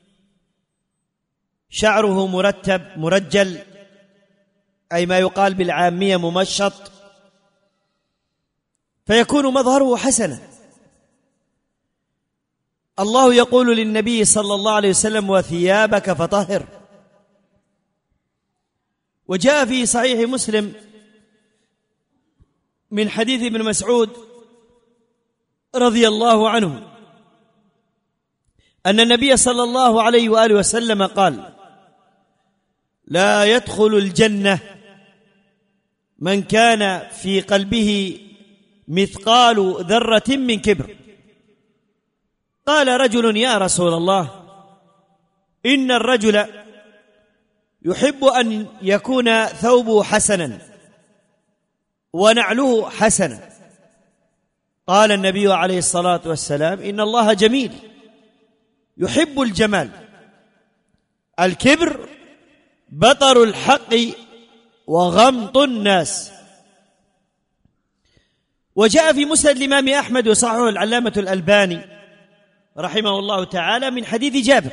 شعره مرتب مرجل، أي ما يقال بالعامية ممشط، فيكون مظهره حسنا. الله يقول للنبي صلى الله عليه وسلم: وثيابك فطهر. وجاء في صحيح مسلم من حديث ابن مسعود رضي الله عنه أن النبي صلى الله عليه وآله وسلم قال: لا يدخل الجنة من كان في قلبه مثقال ذرة من كبر. قال رجل: يا رسول الله، إن الرجل يحب أن يكون ثوبه حسنا ونعله حسنا. قال النبي عليه الصلاة والسلام: إن الله جميل يحب الجمال. الكبر بطر الحق وغمط الناس. وجاء في مسند الإمام أحمد وصححه العلامة الألباني رحمه الله تعالى من حديث جابر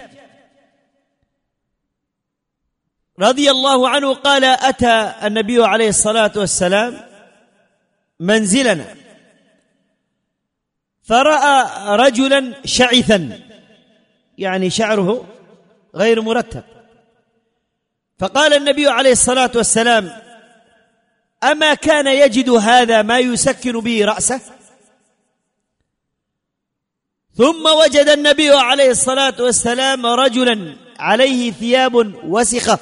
رضي الله عنه قال: أتى النبي عليه الصلاة والسلام منزلنا فرأى رجلا شعثا، يعني شعره غير مرتب، فقال النبي عليه الصلاة والسلام: أما كان يجد هذا ما يسكن به رأسه؟ ثم وجد النبي عليه الصلاة والسلام رجلا عليه ثياب وسخة،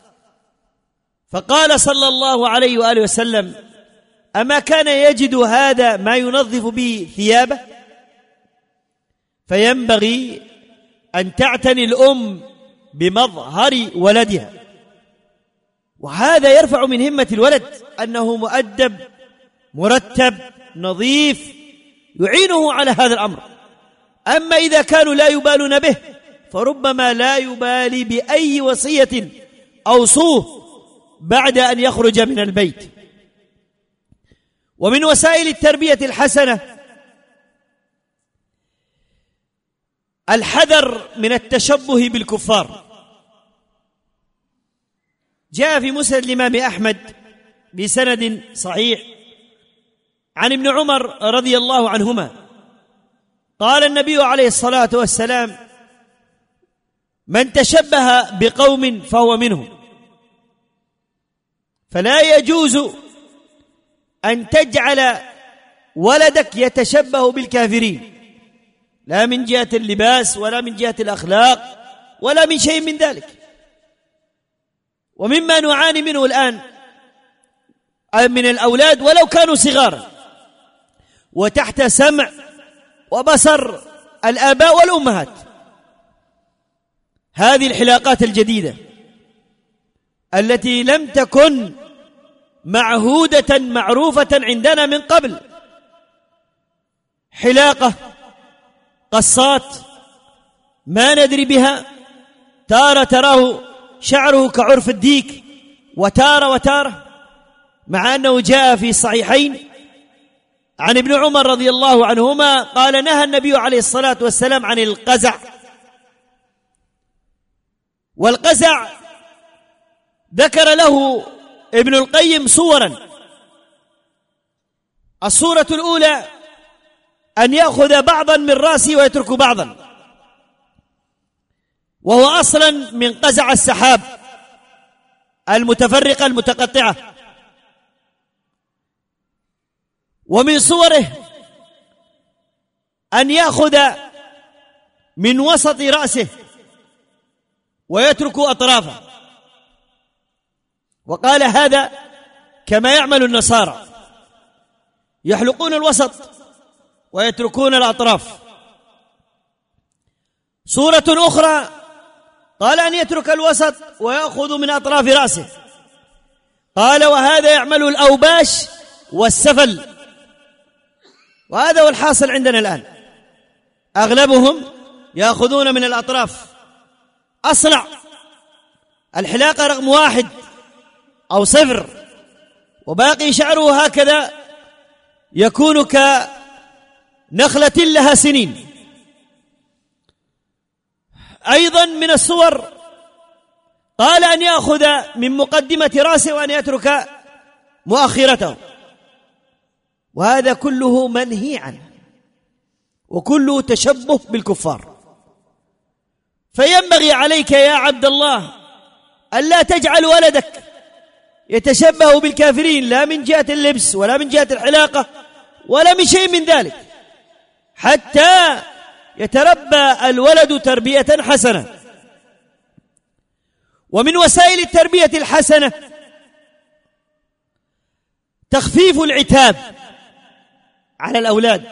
فقال صلى الله عليه وآله وسلم: أما كان يجد هذا ما ينظف به ثيابه؟ فينبغي أن تعتني الأم بمظهر ولدها، وهذا يرفع من همة الولد أنه مؤدب مرتب نظيف يعينه على هذا الأمر. أما إذا كانوا لا يبالون به فربما لا يبالي بأي وصية أوصوه بعد أن يخرج من البيت. ومن وسائل التربية الحسنة الحذر من التشبه بالكفار. جاء في مسند الإمام أحمد بسند صحيح عن ابن عمر رضي الله عنهما قال النبي عليه الصلاة والسلام: من تشبه بقوم فهو منهم. فلا يجوز أن تجعل ولدك يتشبه بالكافرين، لا من جهة اللباس ولا من جهة الأخلاق ولا من شيء من ذلك. ومما نعاني منه الآن من الأولاد ولو كانوا صغارا وتحت سمع وبصر الآباء والأمهات، هذه الحلاقات الجديدة التي لم تكن معهودة معروفة عندنا من قبل، حلاقة قصات ما ندري بها، تارة تراه شعره كعرف الديك وتارة، مع أنه جاء في الصحيحين عن ابن عمر رضي الله عنهما قال: نهى النبي عليه الصلاة والسلام عن القزع. والقزع ذكر له ابن القيم صورا. الصورة الأولى أن يأخذ بعضا من رأسه ويترك بعضا، وهو أصلا من قزع السحاب المتفرقة المتقطعة. ومن صوره أن يأخذ من وسط رأسه ويترك أطرافه، وقال هذا كما يعمل النصارى، يحلقون الوسط ويتركون الأطراف. صورة أخرى قال أن يترك الوسط ويأخذ من أطراف رأسه، قال وهذا يعمل الأوباش والسفل. وهذا هو الحاصل عندنا الآن، أغلبهم يأخذون من الأطراف. أصلع الحلاقة رقم 1 أو 0، وباقي شعره هكذا يكون كنخلة لها سنين. أيضا من الصور قال أن يأخذ من مقدمة رأسه وأن يترك مؤخرته، وهذا كله منهي عنه وكله تشبه بالكفار. فينبغي عليك يا عبد الله ألا تجعل ولدك يتشبه بالكافرين، لا من جهة اللبس ولا من جهة الحلاقة ولا من شيء من ذلك، حتى يتربى الولد تربية حسنة. ومن وسائل التربية الحسنة تخفيف العتاب على الأولاد.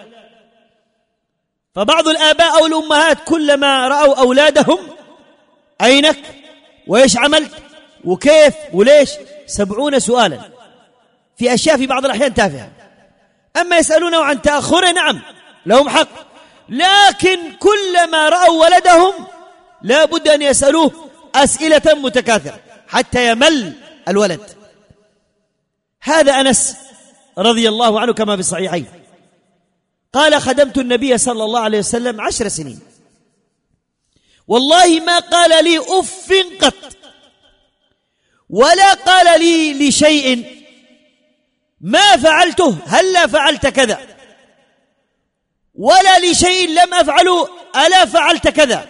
فبعض الآباء أو الأمهات كلما رأوا أولادهم أينك وإيش عملت وكيف وليش 70 سؤالا في أشياء في بعض الأحيان تافهة. أما يسألونه عن تأخره نعم لهم حق، لكن كلما رأوا ولدهم لا بد أن يسألوه أسئلة متكاثرة حتى يمل الولد. هذا أنس رضي الله عنه كما في الصحيحين قال: خدمت النبي صلى الله عليه وسلم 10 سنين، والله ما قال لي أف قط، ولا قال لي لشيء ما فعلته هلا فعلت كذا، ولا لشيء لم أفعله ألا فعلت كذا،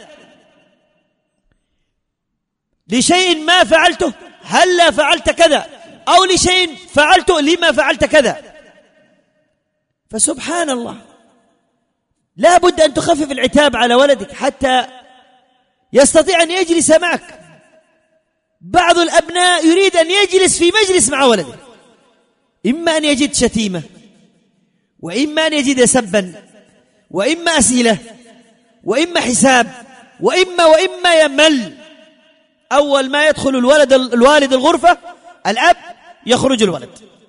لشيء ما فعلته هلا فعلت كذا، أو لشيء فعلته لما فعلت كذا. فسبحان الله، لا بد أن تخفف العتاب على ولدك حتى يستطيع أن يجلس معك. بعض الأبناء يريد أن يجلس في مجلس مع ولده، إما أن يجد شتيمة، وإما أن يجد سبا، وإما أسئلة، وإما حساب، وإما يمل. أول ما يدخل الوالد الغرفة الأب يخرج الولد،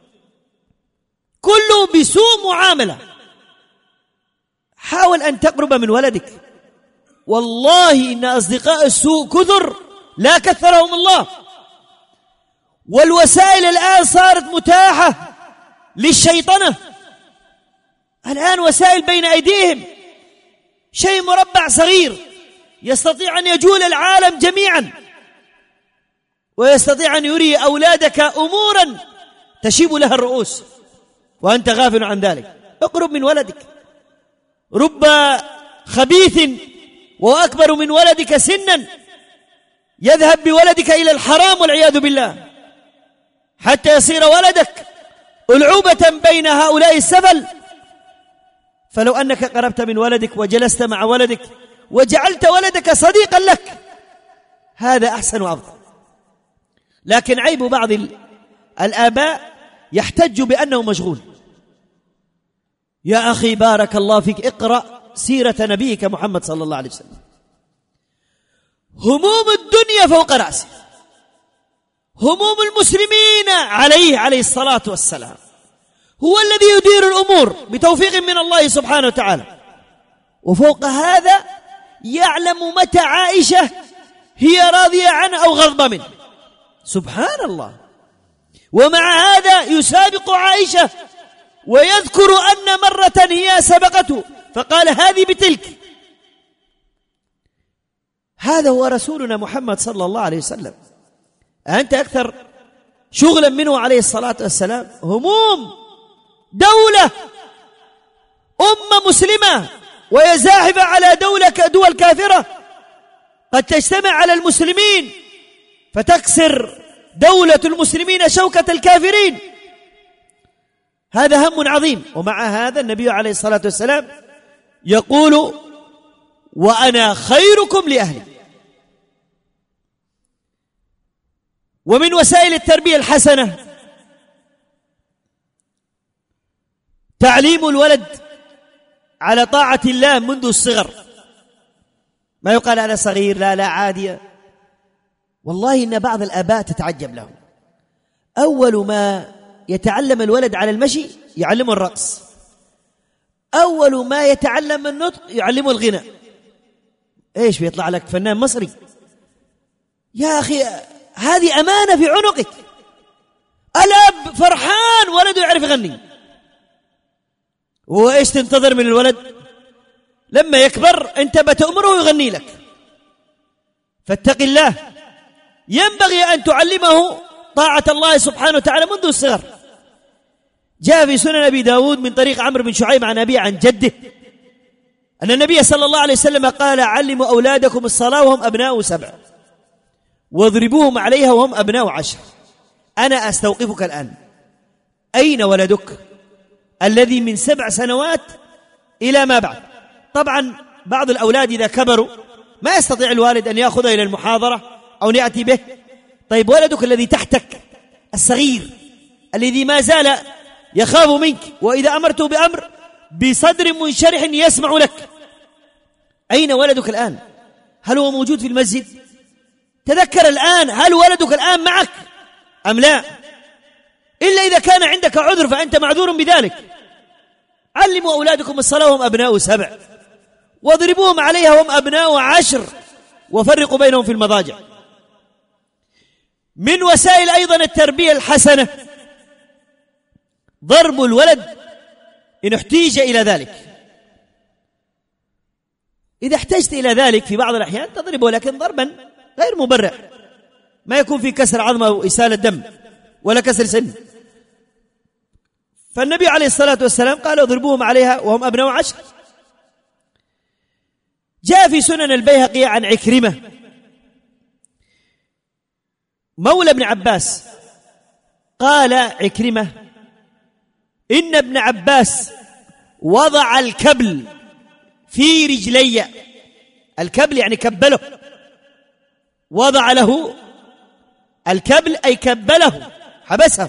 كله بسوء معاملة. حاول أن تقرب من ولدك، والله إن أصدقاء السوء كثر لا كثرهم الله. والوسائل الآن صارت متاحة للشيطنة، الآن وسائل بين أيديهم، شيء مربع صغير يستطيع أن يجول العالم جميعا، ويستطيع أن يري أولادك أمورا تشيب لها الرؤوس وأنت غافل عن ذلك. اقرب من ولدك، رب خبيث وأكبر من ولدك سنا يذهب بولدك إلى الحرام والعياذ بالله، حتى يصير ولدك ألعوبة بين هؤلاء السفل. فلو أنك قربت من ولدك وجلست مع ولدك وجعلت ولدك صديقا لك، هذا أحسن وأفضل. لكن عيب بعض الآباء يحتج بأنه مشغول. يا أخي بارك الله فيك، اقرأ سيرة نبيك محمد صلى الله عليه وسلم، هموم الدنيا فوق رأسه، هموم المسلمين عليه الصلاة والسلام، هو الذي يدير الأمور بتوفيق من الله سبحانه وتعالى. وفوق هذا يعلم متى عائشة هي راضية عنه أو غضبة منه، سبحان الله. ومع هذا يسابق عائشة ويذكر أن مرة هي سبقته فقال هذه بتلك. هذا هو رسولنا محمد صلى الله عليه وسلم. أنت أكثر شغلا منه عليه الصلاة والسلام. هموم دولة أمة مسلمة ويزاحف على دول كافرة قد تجتمع على المسلمين فتكسر دولة المسلمين شوكة الكافرين. هذا هم عظيم. ومع هذا النبي عليه الصلاة والسلام يقول وأنا خيركم لأهلي. ومن وسائل التربية الحسنة تعليم الولد على طاعة الله منذ الصغر. ما يقال أنا صغير، لا عادية. والله إن بعض الآباء تتعجب لهم، أول ما يتعلم الولد على المشي يعلمه الرقص، أول ما يتعلم النطق يعلمه الغناء. إيش بيطلع لك فنان مصري؟ يا أخي هذه أمانة في عنقك. الأب فرحان ولده يعرف يغني، وإيش تنتظر من الولد؟ لما يكبر أنت بتأمره يغني لك. فاتق الله، ينبغي أن تعلمه طاعة الله سبحانه وتعالى منذ الصغر. جاء في سنن أبي داود من طريق عمرو بن شعيب عن أبيه عن جده أن النبي صلى الله عليه وسلم قال علموا أولادكم الصلاة وهم أبناء 7 واضربوهم عليها وهم أبناء 10. أنا أستوقفك الآن، أين ولدك الذي من 7 سنوات إلى ما بعد؟ طبعا بعض الأولاد إذا كبروا ما يستطيع الوالد أن يأخذه إلى المحاضرة أو يأتي به، طيب ولدك الذي تحتك الصغير الذي ما زال يخاف منك، وإذا أمرته بأمر بصدر منشرح يسمع لك، أين ولدك الآن؟ هل هو موجود في المسجد؟ تذكر الآن، هل ولدك الآن معك أم لا؟ إلا إذا كان عندك عذر فأنت معذور بذلك. علموا أولادكم الصلاة وهم أبناء 7، واضربوهم عليها وهم أبناء 10، وفرقوا بينهم في المضاجع. من وسائل أيضا التربية الحسنة ضرب الولد إن احتيج إلى ذلك. إذا احتجت إلى ذلك في بعض الأحيان تضربه، لكن ضربا غير مبرح، ما يكون في كسر عظمة أو إسالة دم ولا كسر سن. فالنبي عليه الصلاة والسلام قال اضربوهم عليها وهم أبناء 10. جاء في سنن البيهقي عن عكرمة مولى ابن عباس قال عكرمة إن ابن عباس وضع الكبل في رجلي، الكبل يعني كبله، وضع له الكبل أي كبله، حبسه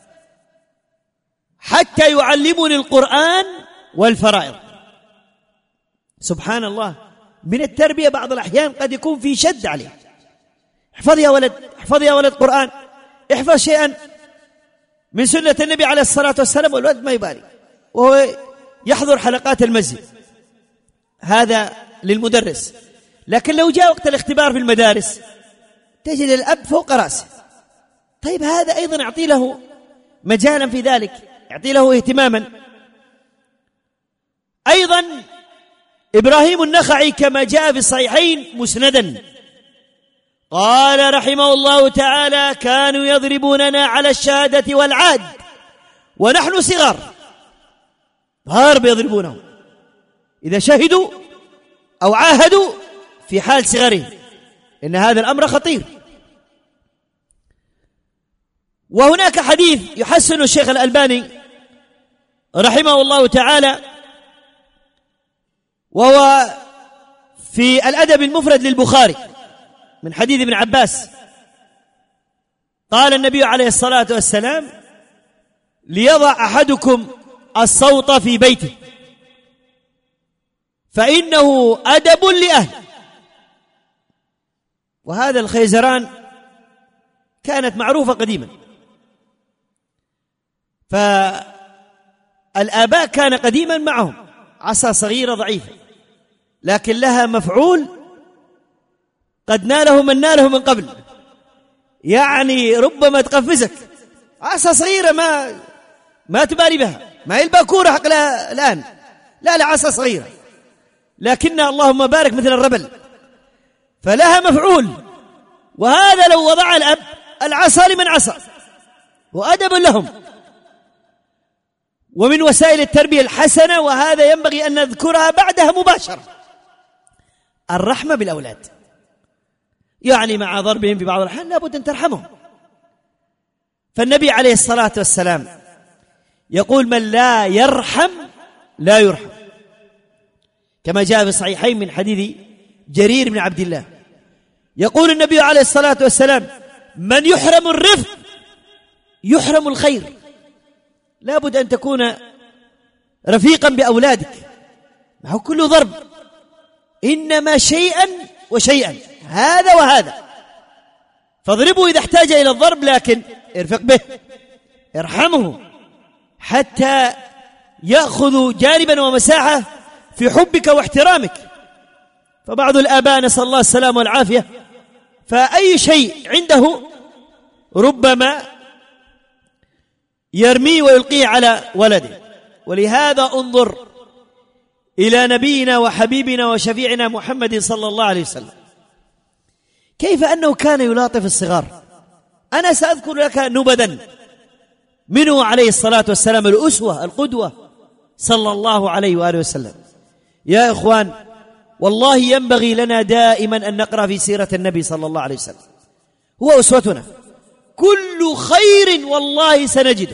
حتى يعلمني القرآن والفرائض. سبحان الله، من التربية بعض الأحيان قد يكون في شد عليه. احفظ يا ولد، احفظ يا ولد قرآن، احفظ شيئا من سنة النبي عليه الصلاة والسلام، والولد ما يبالي وهو يحضر حلقات المسجد، هذا للمدرس. لكن لو جاء وقت الاختبار في المدارس تجد الأب فوق رأسه. طيب هذا أيضا أعطي له مجالا في ذلك، أعطي له اهتماما. أيضا إبراهيم النخعي كما جاء في الصحيحين مسندا قال رحمه الله تعالى كانوا يضربوننا على الشهادة والعاد ونحن صغار. ضرب يضربونهم إذا شهدوا أو عاهدوا في حال صغرهم، إن هذا الأمر خطير. وهناك حديث يحسن الشيخ الألباني رحمه الله تعالى، وهو في الأدب المفرد للبخاري من حديث ابن عباس قال النبي عليه الصلاة والسلام ليضع أحدكم الصوت في بيته فإنه أدب لأهله. وهذا الخيزران كانت معروفة قديما، فالآباء كان قديما معهم عصا صغيرة ضعيفة لكن لها مفعول قد ناله من ناله من قبل، يعني ربما تقفزك. عصا صغيرة ما تبالي بها، ما هي الباكورة حق الآن، لا عصا صغيرة لكنها اللهم بارك مثل الربل، فلها مفعول. وهذا لو وضع الأب العصا لمن عصا وأدب لهم. ومن وسائل التربية الحسنة، وهذا ينبغي أن نذكرها بعدها مباشرة، الرحمة بالأولاد، يعني مع ضربهم في بعض الأحيان لابد أن ترحمهم. فالنبي عليه الصلاة والسلام يقول من لا يرحم لا يرحم، كما جاء في الصحيحين من حديث جرير بن عبد الله يقول النبي عليه الصلاة والسلام من يحرم الرفق يحرم الخير. لابد أن تكون رفيقا بأولادك، ما هو كله ضرب، إنما شيئا وشيئا، هذا وهذا. فاضربه إذا احتاج إلى الضرب، لكن ارفق به، ارحمه حتى يأخذ جانبا ومساحة في حبك واحترامك. فبعض الآباء نسأل الله السلامة والعافية فأي شيء عنده ربما يرميه ويلقيه على ولده. ولهذا انظر إلى نبينا وحبيبنا وشفيعنا محمد صلى الله عليه وسلم كيف أنه كان يلاطف الصغار. أنا سأذكر لك نبذا منه عليه الصلاة والسلام، الأسوة القدوة صلى الله عليه وآله وسلم. يا إخوان، والله ينبغي لنا دائما أن نقرأ في سيرة النبي صلى الله عليه وسلم، هو أسوتنا. كل خير والله سنجده،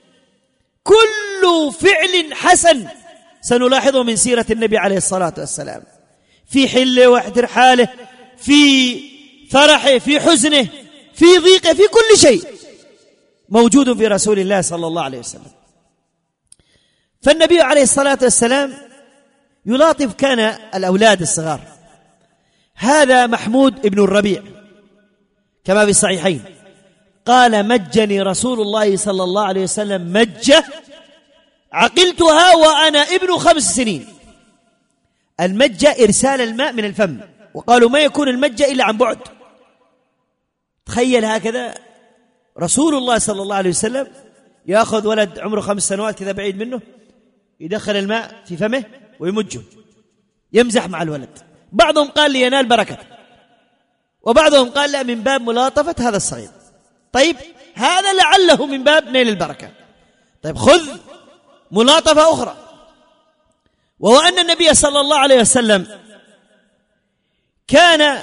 كل فعل حسن سنلاحظه من سيرة النبي عليه الصلاة والسلام، في حله وترحاله، في فرحه، في حزنه، في ضيقه، في كل شيء موجود في رسول الله صلى الله عليه وسلم. فالنبي عليه الصلاة والسلام يلاطف كان الأولاد الصغار. هذا محمود ابن الربيع كما في الصحيحين قال: مجني رسول الله صلى الله عليه وسلم مجة عقلتها وأنا ابن 5 سنين. المجة إرسال الماء من الفم، وقالوا ما يكون المجة إلا عن بعد. تخيل هكذا رسول الله صلى الله عليه وسلم يأخذ ولد عمره 5 سنوات كذا بعيد منه، يدخل الماء في فمه ويمجه، يمزح مع الولد. بعضهم قال لينال بركة، وبعضهم قال لا، من باب ملاطفة هذا الصغير. طيب هذا لعله من باب نيل البركة. طيب خذ ملاطفة أخرى، وهو أن النبي صلى الله عليه وسلم كان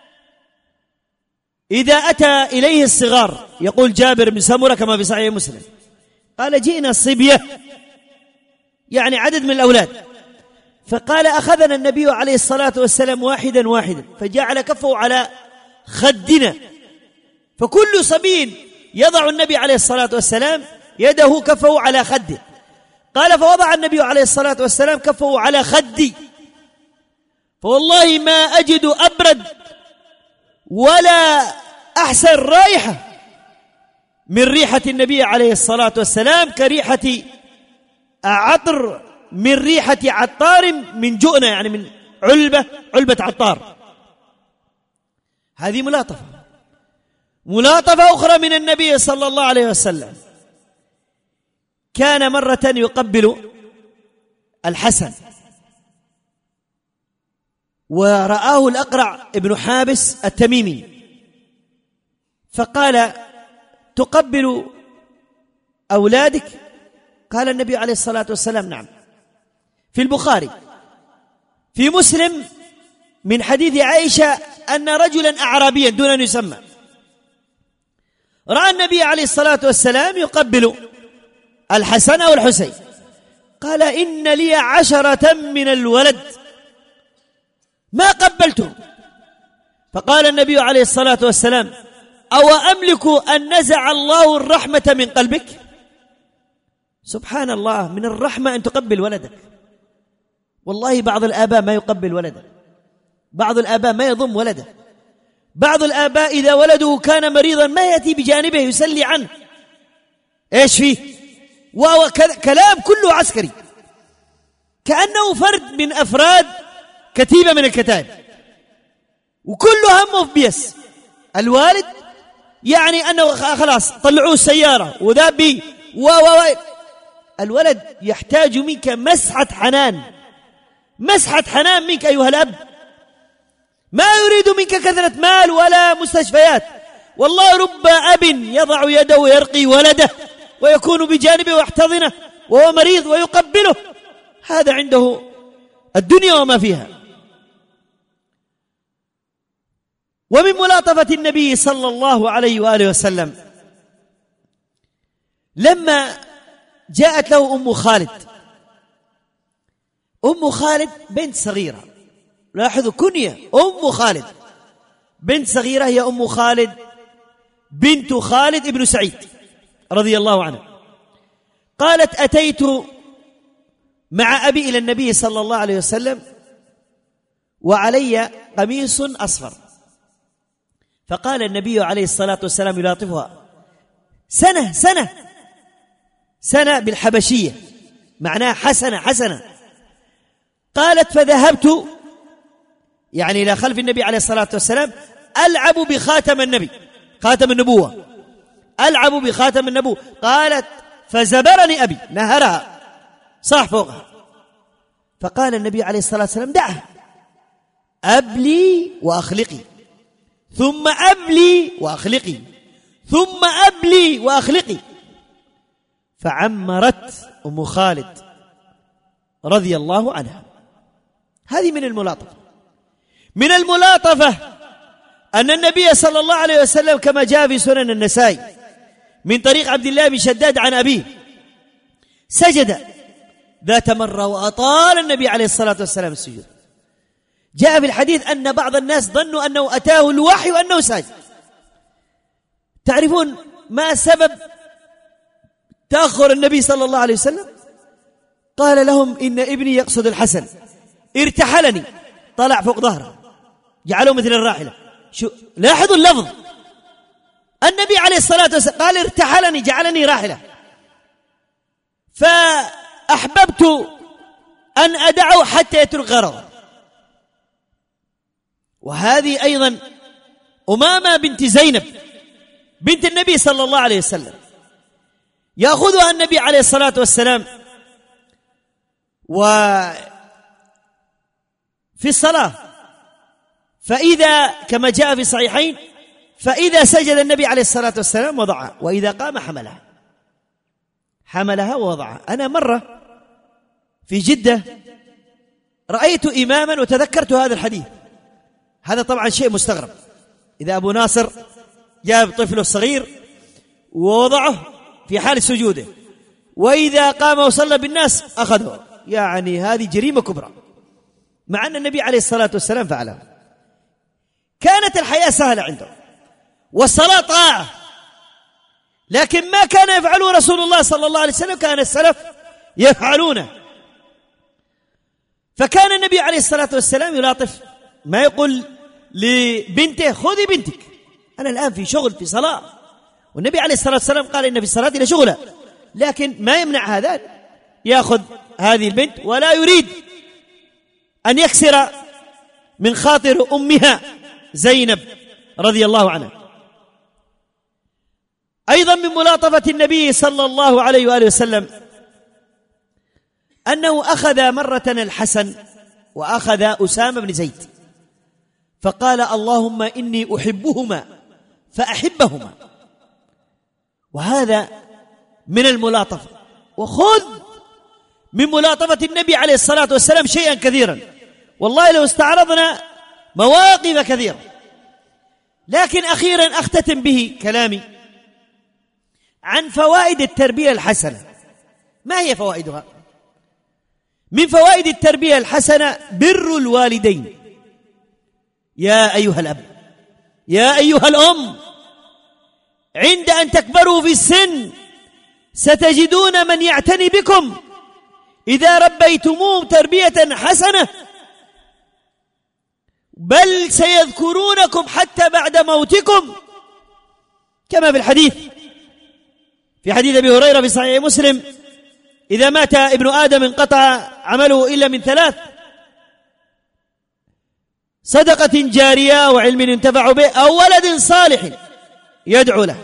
إذا أتى إليه الصغار، يقول جابر بن سمرة كما في صحيح مسلم قال: جئنا الصبية، يعني عدد من الأولاد، فقال: أخذنا النبي عليه الصلاة والسلام واحدا واحدا فجعل كفه على خدنا، فكل صبي يضع النبي عليه الصلاة والسلام يده كفه على خده. قال: فوضع النبي عليه الصلاة والسلام كفه على خدي، فوالله ما أجد أبرد ولا أحسن رائحة من ريحة النبي عليه الصلاة والسلام كريحة عطر من ريحة عطار من جؤنة، يعني من علبة عطار. هذه ملاطفة أخرى من النبي صلى الله عليه وسلم. كان مرة يقبل الحسن، ورآه الأقرع ابن حابس التميمي فقال: تقبل أولادك؟ قال النبي عليه الصلاة والسلام: نعم. في البخاري في مسلم من حديث عائشة أن رجلا أعرابيا دون أن يسمى رأى النبي عليه الصلاة والسلام يقبل الحسن أو الحسين، قال: إن لي 10 من الولد ما قبلته. فقال النبي عليه الصلاة والسلام: أو أملك أن نزع الله الرحمة من قلبك؟ سبحان الله، من الرحمة أن تقبل ولدك. والله بعض الآباء ما يقبل ولده، بعض الآباء ما يضم ولده، بعض الآباء إذا ولده كان مريضا ما يأتي بجانبه يسلي عنه. إيش فيه؟ وكلام كله عسكري، كأنه فرد من أفراد كتيبة من الكتائب، وكله همه في بيس. الوالد يعني أنه خلاص طلعوه السيارة وذاب بي الولد يحتاج منك مسحة حنان منك أيها الأب. ما يريد منك كثرة مال ولا مستشفيات. والله رب أب يضع يده ويرقي ولده ويكون بجانبه ويحتضنه وهو مريض ويقبله، هذا عنده الدنيا وما فيها. ومن ملاطفة النبي صلى الله عليه وآله وسلم لما جاءت له أم خالد بنت صغيرة، لاحظوا كنية أم خالد، بنت صغيرة هي أم خالد بنت خالد ابن سعيد رضي الله عنه. قالت: أتيت مع أبي إلى النبي صلى الله عليه وسلم وعلي قميص أصفر، فقال النبي عليه الصلاة والسلام يلاطفها: سنة بالحبشية معناها حسنة. قالت: فذهبت يعني إلى خلف النبي عليه الصلاة والسلام ألعب بخاتم النبي، خاتم النبوة، ألعب بخاتم النبوة. قالت: فزبرني أبي، نهرها صاح فوقها. فقال النبي عليه الصلاة والسلام: دعها، أبلي وأخلقي، ثم أبلي وأخلقي، ثم أبلي وأخلقي. فعمرت أم خالد رضي الله عنها. هذه من الملاطفة أن النبي صلى الله عليه وسلم كما جاء في سنن النسائي من طريق عبد الله بن شداد عن أبيه سجد ذات مرة وأطال النبي عليه الصلاة والسلام السجود. جاء في الحديث أن بعض الناس ظنوا أنه أتاه الوحي وأنه ساجد، تعرفون ما سبب تأخر النبي صلى الله عليه وسلم؟ قال لهم إن ابني يقصد الحسن ارتحلني، طلع فوق ظهره جعله مثل الراحلة. لاحظوا اللفظ، النبي عليه الصلاة والسلام قال ارتحلني جعلني راحلة، فأحببت أن أدعه حتى يترك غرضه. وهذه أيضا أمامة بنت زينب بنت النبي صلى الله عليه وسلم، يأخذها النبي عليه الصلاة والسلام وفي الصلاة، فإذا كما جاء في الصحيحين فإذا سجد النبي عليه الصلاة والسلام وضعها، وإذا قام حملها ووضعها. أنا مرة في جدة رأيت إماما وتذكرت هذا الحديث. هذا طبعا شيء مستغرب، إذا أبو ناصر جاب طفله الصغير ووضعه في حال سجوده، وإذا قام وصلى بالناس أخذه، يعني هذه جريمة كبرى، مع أن النبي عليه الصلاة والسلام فعلها. كانت الحياة سهلة عنده والصلاة طاعة، لكن ما كان يفعله رسول الله صلى الله عليه وسلم كان السلف يفعلونه. فكان النبي عليه الصلاة والسلام يلاطف، ما يقول لبنته خذي بنتك، أنا الآن في شغل في صلاة، والنبي عليه الصلاة والسلام قال إن في الصلاة لشغلة، لكن ما يمنع هذا يأخذ هذه البنت، ولا يريد أن يكسر من خاطر أمها زينب رضي الله عنها. أيضا من ملاطفة النبي صلى الله عليه وآله وسلم أنه أخذ مرة الحسن وأخذ أسامة بن زيد، فقال اللهم إني أحبهما فأحبهما، وهذا من الملاطفة. وخذ من ملاطفة النبي عليه الصلاة والسلام شيئا كثيرا، والله لو استعرضنا مواقف كثيرة. لكن أخيرا أختتم به كلامي عن فوائد التربية الحسنة. ما هي فوائدها؟ من فوائد التربية الحسنة بر الوالدين. يا أيها الأب، يا أيها الأم، عند أن تكبروا في السن ستجدون من يعتني بكم إذا ربيتموه تربية حسنة، بل سيذكرونكم حتى بعد موتكم، كما في الحديث في حديث أبي هريرة في صحيح مسلم: إذا مات ابن آدم انقطع عمله إلا من ثلاث: صدقة جارية وعلم ينتفع به أو ولد صالح يدعو له.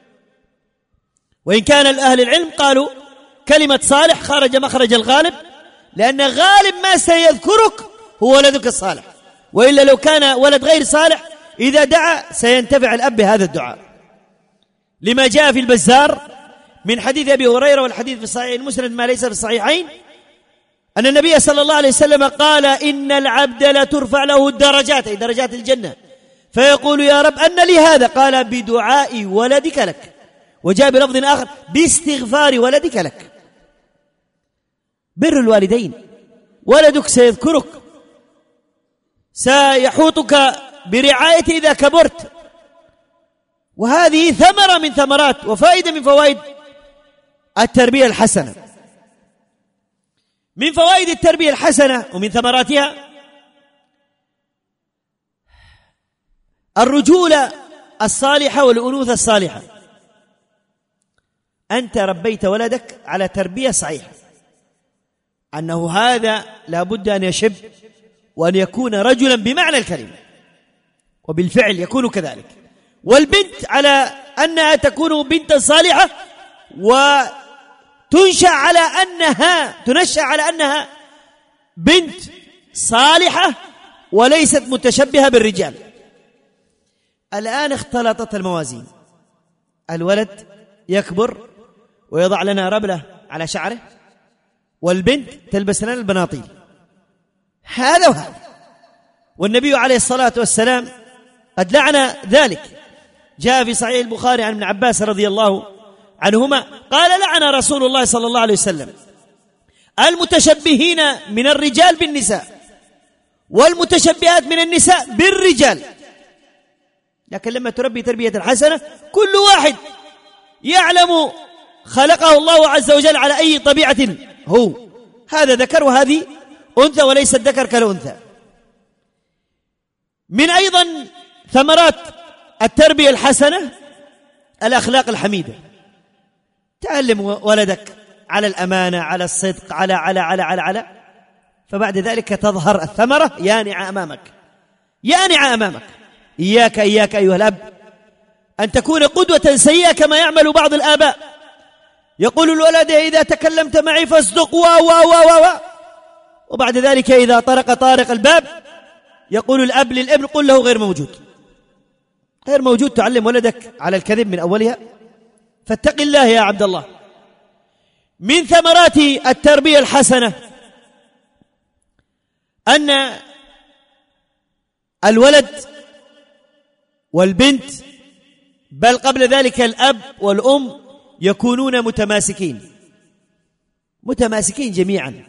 وإن كان الأهل العلم قالوا كلمة صالح خرج مخرج الغالب، لأن غالب ما سيذكرك هو ولدك الصالح، وإلا لو كان ولد غير صالح إذا دعا سينتفع الأب بهذا الدعاء، لما جاء في البزار من حديث أبي هريرة، والحديث في الصحيح المسند ما ليس في الصحيحين، أن النبي صلى الله عليه وسلم قال: إن العبد لترفع له الدرجات، أي درجات الجنة، فيقول يا رب أن لي هذا؟ قال: بدعاء ولدك لك. وجاء بلفظ آخر: باستغفار ولدك لك. بر الوالدين، ولدك سيذكرك، سيحوطك برعايته إذا كبرت، وهذه ثمرة من ثمرات وفائدة من فوائد التربية الحسنة. من فوائد التربية الحسنة ومن ثمراتها الرجولة الصالحة والأنوثة الصالحة. أنت ربيت ولدك على تربية صحيحة، أنه هذا لابد أن يشب وأن يكون رجلا بمعنى الكلمة، وبالفعل يكون كذلك. والبنت على أنها تكون بنتا صالحة، وتنشأ على أنها بنت صالحة وليست متشبهة بالرجال. الآن اختلطت الموازين، الولد يكبر ويضع لنا ربلة على شعره، والبنت تلبس لنا البناطيل، هذا وهذا. والنبي عليه الصلاة والسلام قد لعن ذلك. جاء في صحيح البخاري عن ابن عباس رضي الله عنهما قال: لعن رسول الله صلى الله عليه وسلم المتشبهين من الرجال بالنساء والمتشبهات من النساء بالرجال. لكن لما تربي تربية حسنة كل واحد يعلم خلقه الله عز وجل على أي طبيعة هو، هذا ذكر وهذه أنثى وليس الذكر كالأنثى. من أيضا ثمرات التربية الحسنة الأخلاق الحميدة. تعلم ولدك على الأمانة، على الصدق، على فبعد ذلك تظهر الثمرة يانع أمامك. إياك أيها الأب أن تكون قدوة سيئة كما يعمل بعض الآباء. يقول الولد إذا تكلمت معي فاصدق وبعد ذلك إذا طرق الباب يقول الأب للابن قل له غير موجود. تعلم ولدك على الكذب من أولها، فاتق الله يا عبد الله. من ثمرات التربية الحسنة أن الولد والبنت بل قبل ذلك الأب والأم يكونون متماسكين جميعا.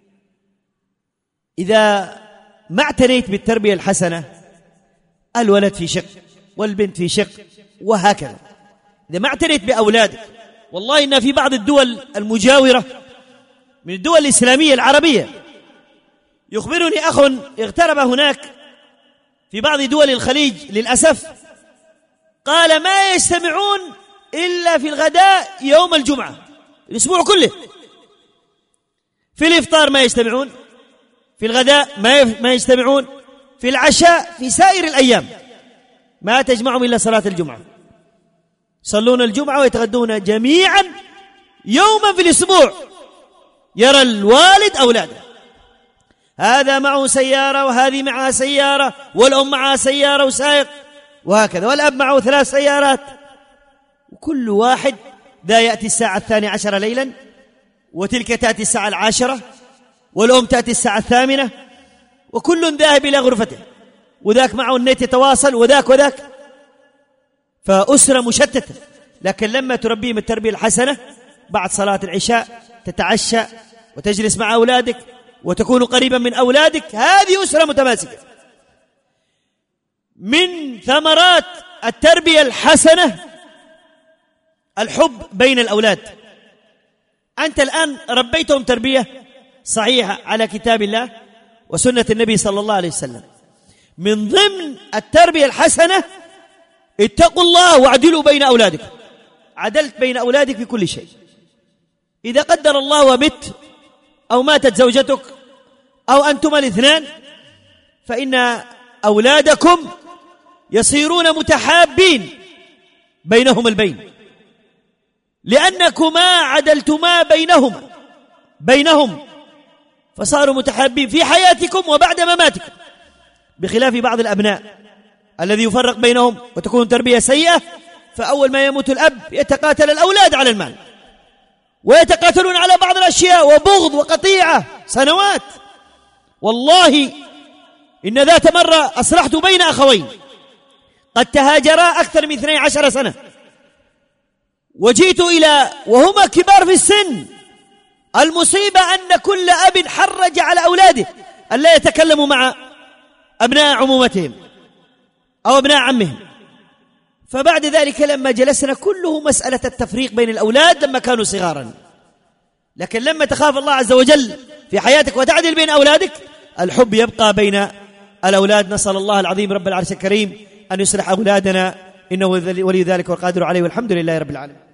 إذا ما اعتنيت بالتربية الحسنة الولد في شق والبنت في شق وهكذا. إذا ما اعتنيت بأولادك، والله إن في بعض الدول المجاورة من الدول الإسلامية العربية يخبرني أخ اغترب هناك في بعض دول الخليج للأسف، قال ما يجتمعون إلا في الغداء يوم الجمعة، الأسبوع كله. في الإفطار ما يجتمعون، في الغداء ما يجتمعون، في العشاء، في سائر الأيام ما تجمعهم إلا صلاة الجمعة. يصلون الجمعة ويتغدون جميعا يوما في الأسبوع. يرى الوالد أولاده، هذا معه سيارة وهذه معها سيارة والأم معها سيارة وسائق وهكذا، والأب معه 3 سيارات، وكل واحد ذا يأتي الساعة 12 ليلا، وتلك تأتي الساعة 10، والأم تأتي الساعة 8، وكل ذاهب إلى غرفته، وذاك معه النت يتواصل وذاك. فأسرة مشتتة. لكن لما تربيهم التربية الحسنة بعد صلاة العشاء تتعشى وتجلس مع أولادك وتكون قريبا من أولادك، هذه أسرة متماسكة. من ثمرات التربية الحسنة الحب بين الأولاد. أنت الآن ربيتهم تربية صحيحة على كتاب الله وسنة النبي صلى الله عليه وسلم. من ضمن التربية الحسنة اتقوا الله واعدلوا بين أولادكم. عدلت بين أولادك في كل شيء. إذا قدر الله ومت أو ماتت زوجتك أو أنتما الاثنان، فإن أولادكم يصيرون متحابين بينهم البين، لأنكما عدلتما بينهم فصاروا متحابين في حياتكم وبعد مماتكم، بخلاف بعض الأبناء الذي يفرق بينهم وتكون تربية سيئة. فأول ما يموت الأب يتقاتل الأولاد على المال، ويتقاتلون على بعض الأشياء، وبغض وقطيعة سنوات. والله إن ذات مرة أصلحت بين أخوين قد تهاجرا أكثر من 12 سنة، وجئت إلى وهما كبار في السن. المصيبة أن كل أب حرج على أولاده أن لا يتكلموا مع أبناء عمومتهم أو أبناء عمهم. فبعد ذلك لما جلسنا كله مسألة التفريق بين الأولاد لما كانوا صغارا. لكن لما تخاف الله عز وجل في حياتك وتعدل بين أولادك، الحب يبقى بين الأولاد. نسأل الله العظيم رب العرش الكريم أن يصلح أولادنا، إنه ولي ذلك والقادر عليه، والحمد لله رب العالمين.